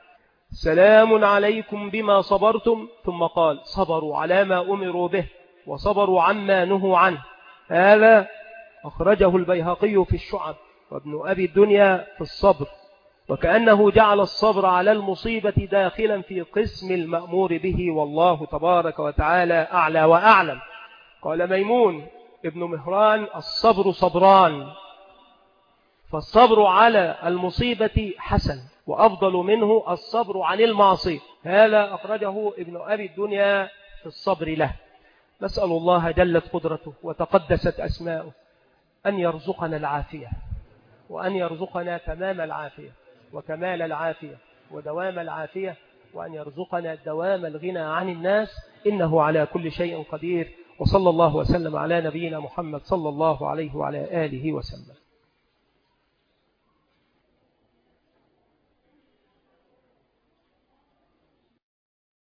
سلام عليكم بما صبرتم، ثم قال صبروا على ما أمروا به وصبروا عما نهوا عنه. هذا أخرجه البيهقي في الشعب، وابن أبي الدنيا في الصبر، وكأنه جعل الصبر على المصيبة داخلا في قسم المأمور به، والله تبارك وتعالى أعلى وأعلم. قال ميمون ابن مهران الصبر صبران، فالصبر على المصيبة حسن، وأفضل منه الصبر عن المعصية. هذا أخرجه ابن أبي الدنيا في الصبر له. نسأل الله جلت قدرته وتقدست أسماؤه أن يرزقنا العافية، وأن يرزقنا تمام العافية وكمال العافية ودوام العافية، وأن يرزقنا دوام الغنى عن الناس، إنه على كل شيء قدير. وصلى الله وسلم على نبينا محمد صلى الله عليه وعلى آله وسلم.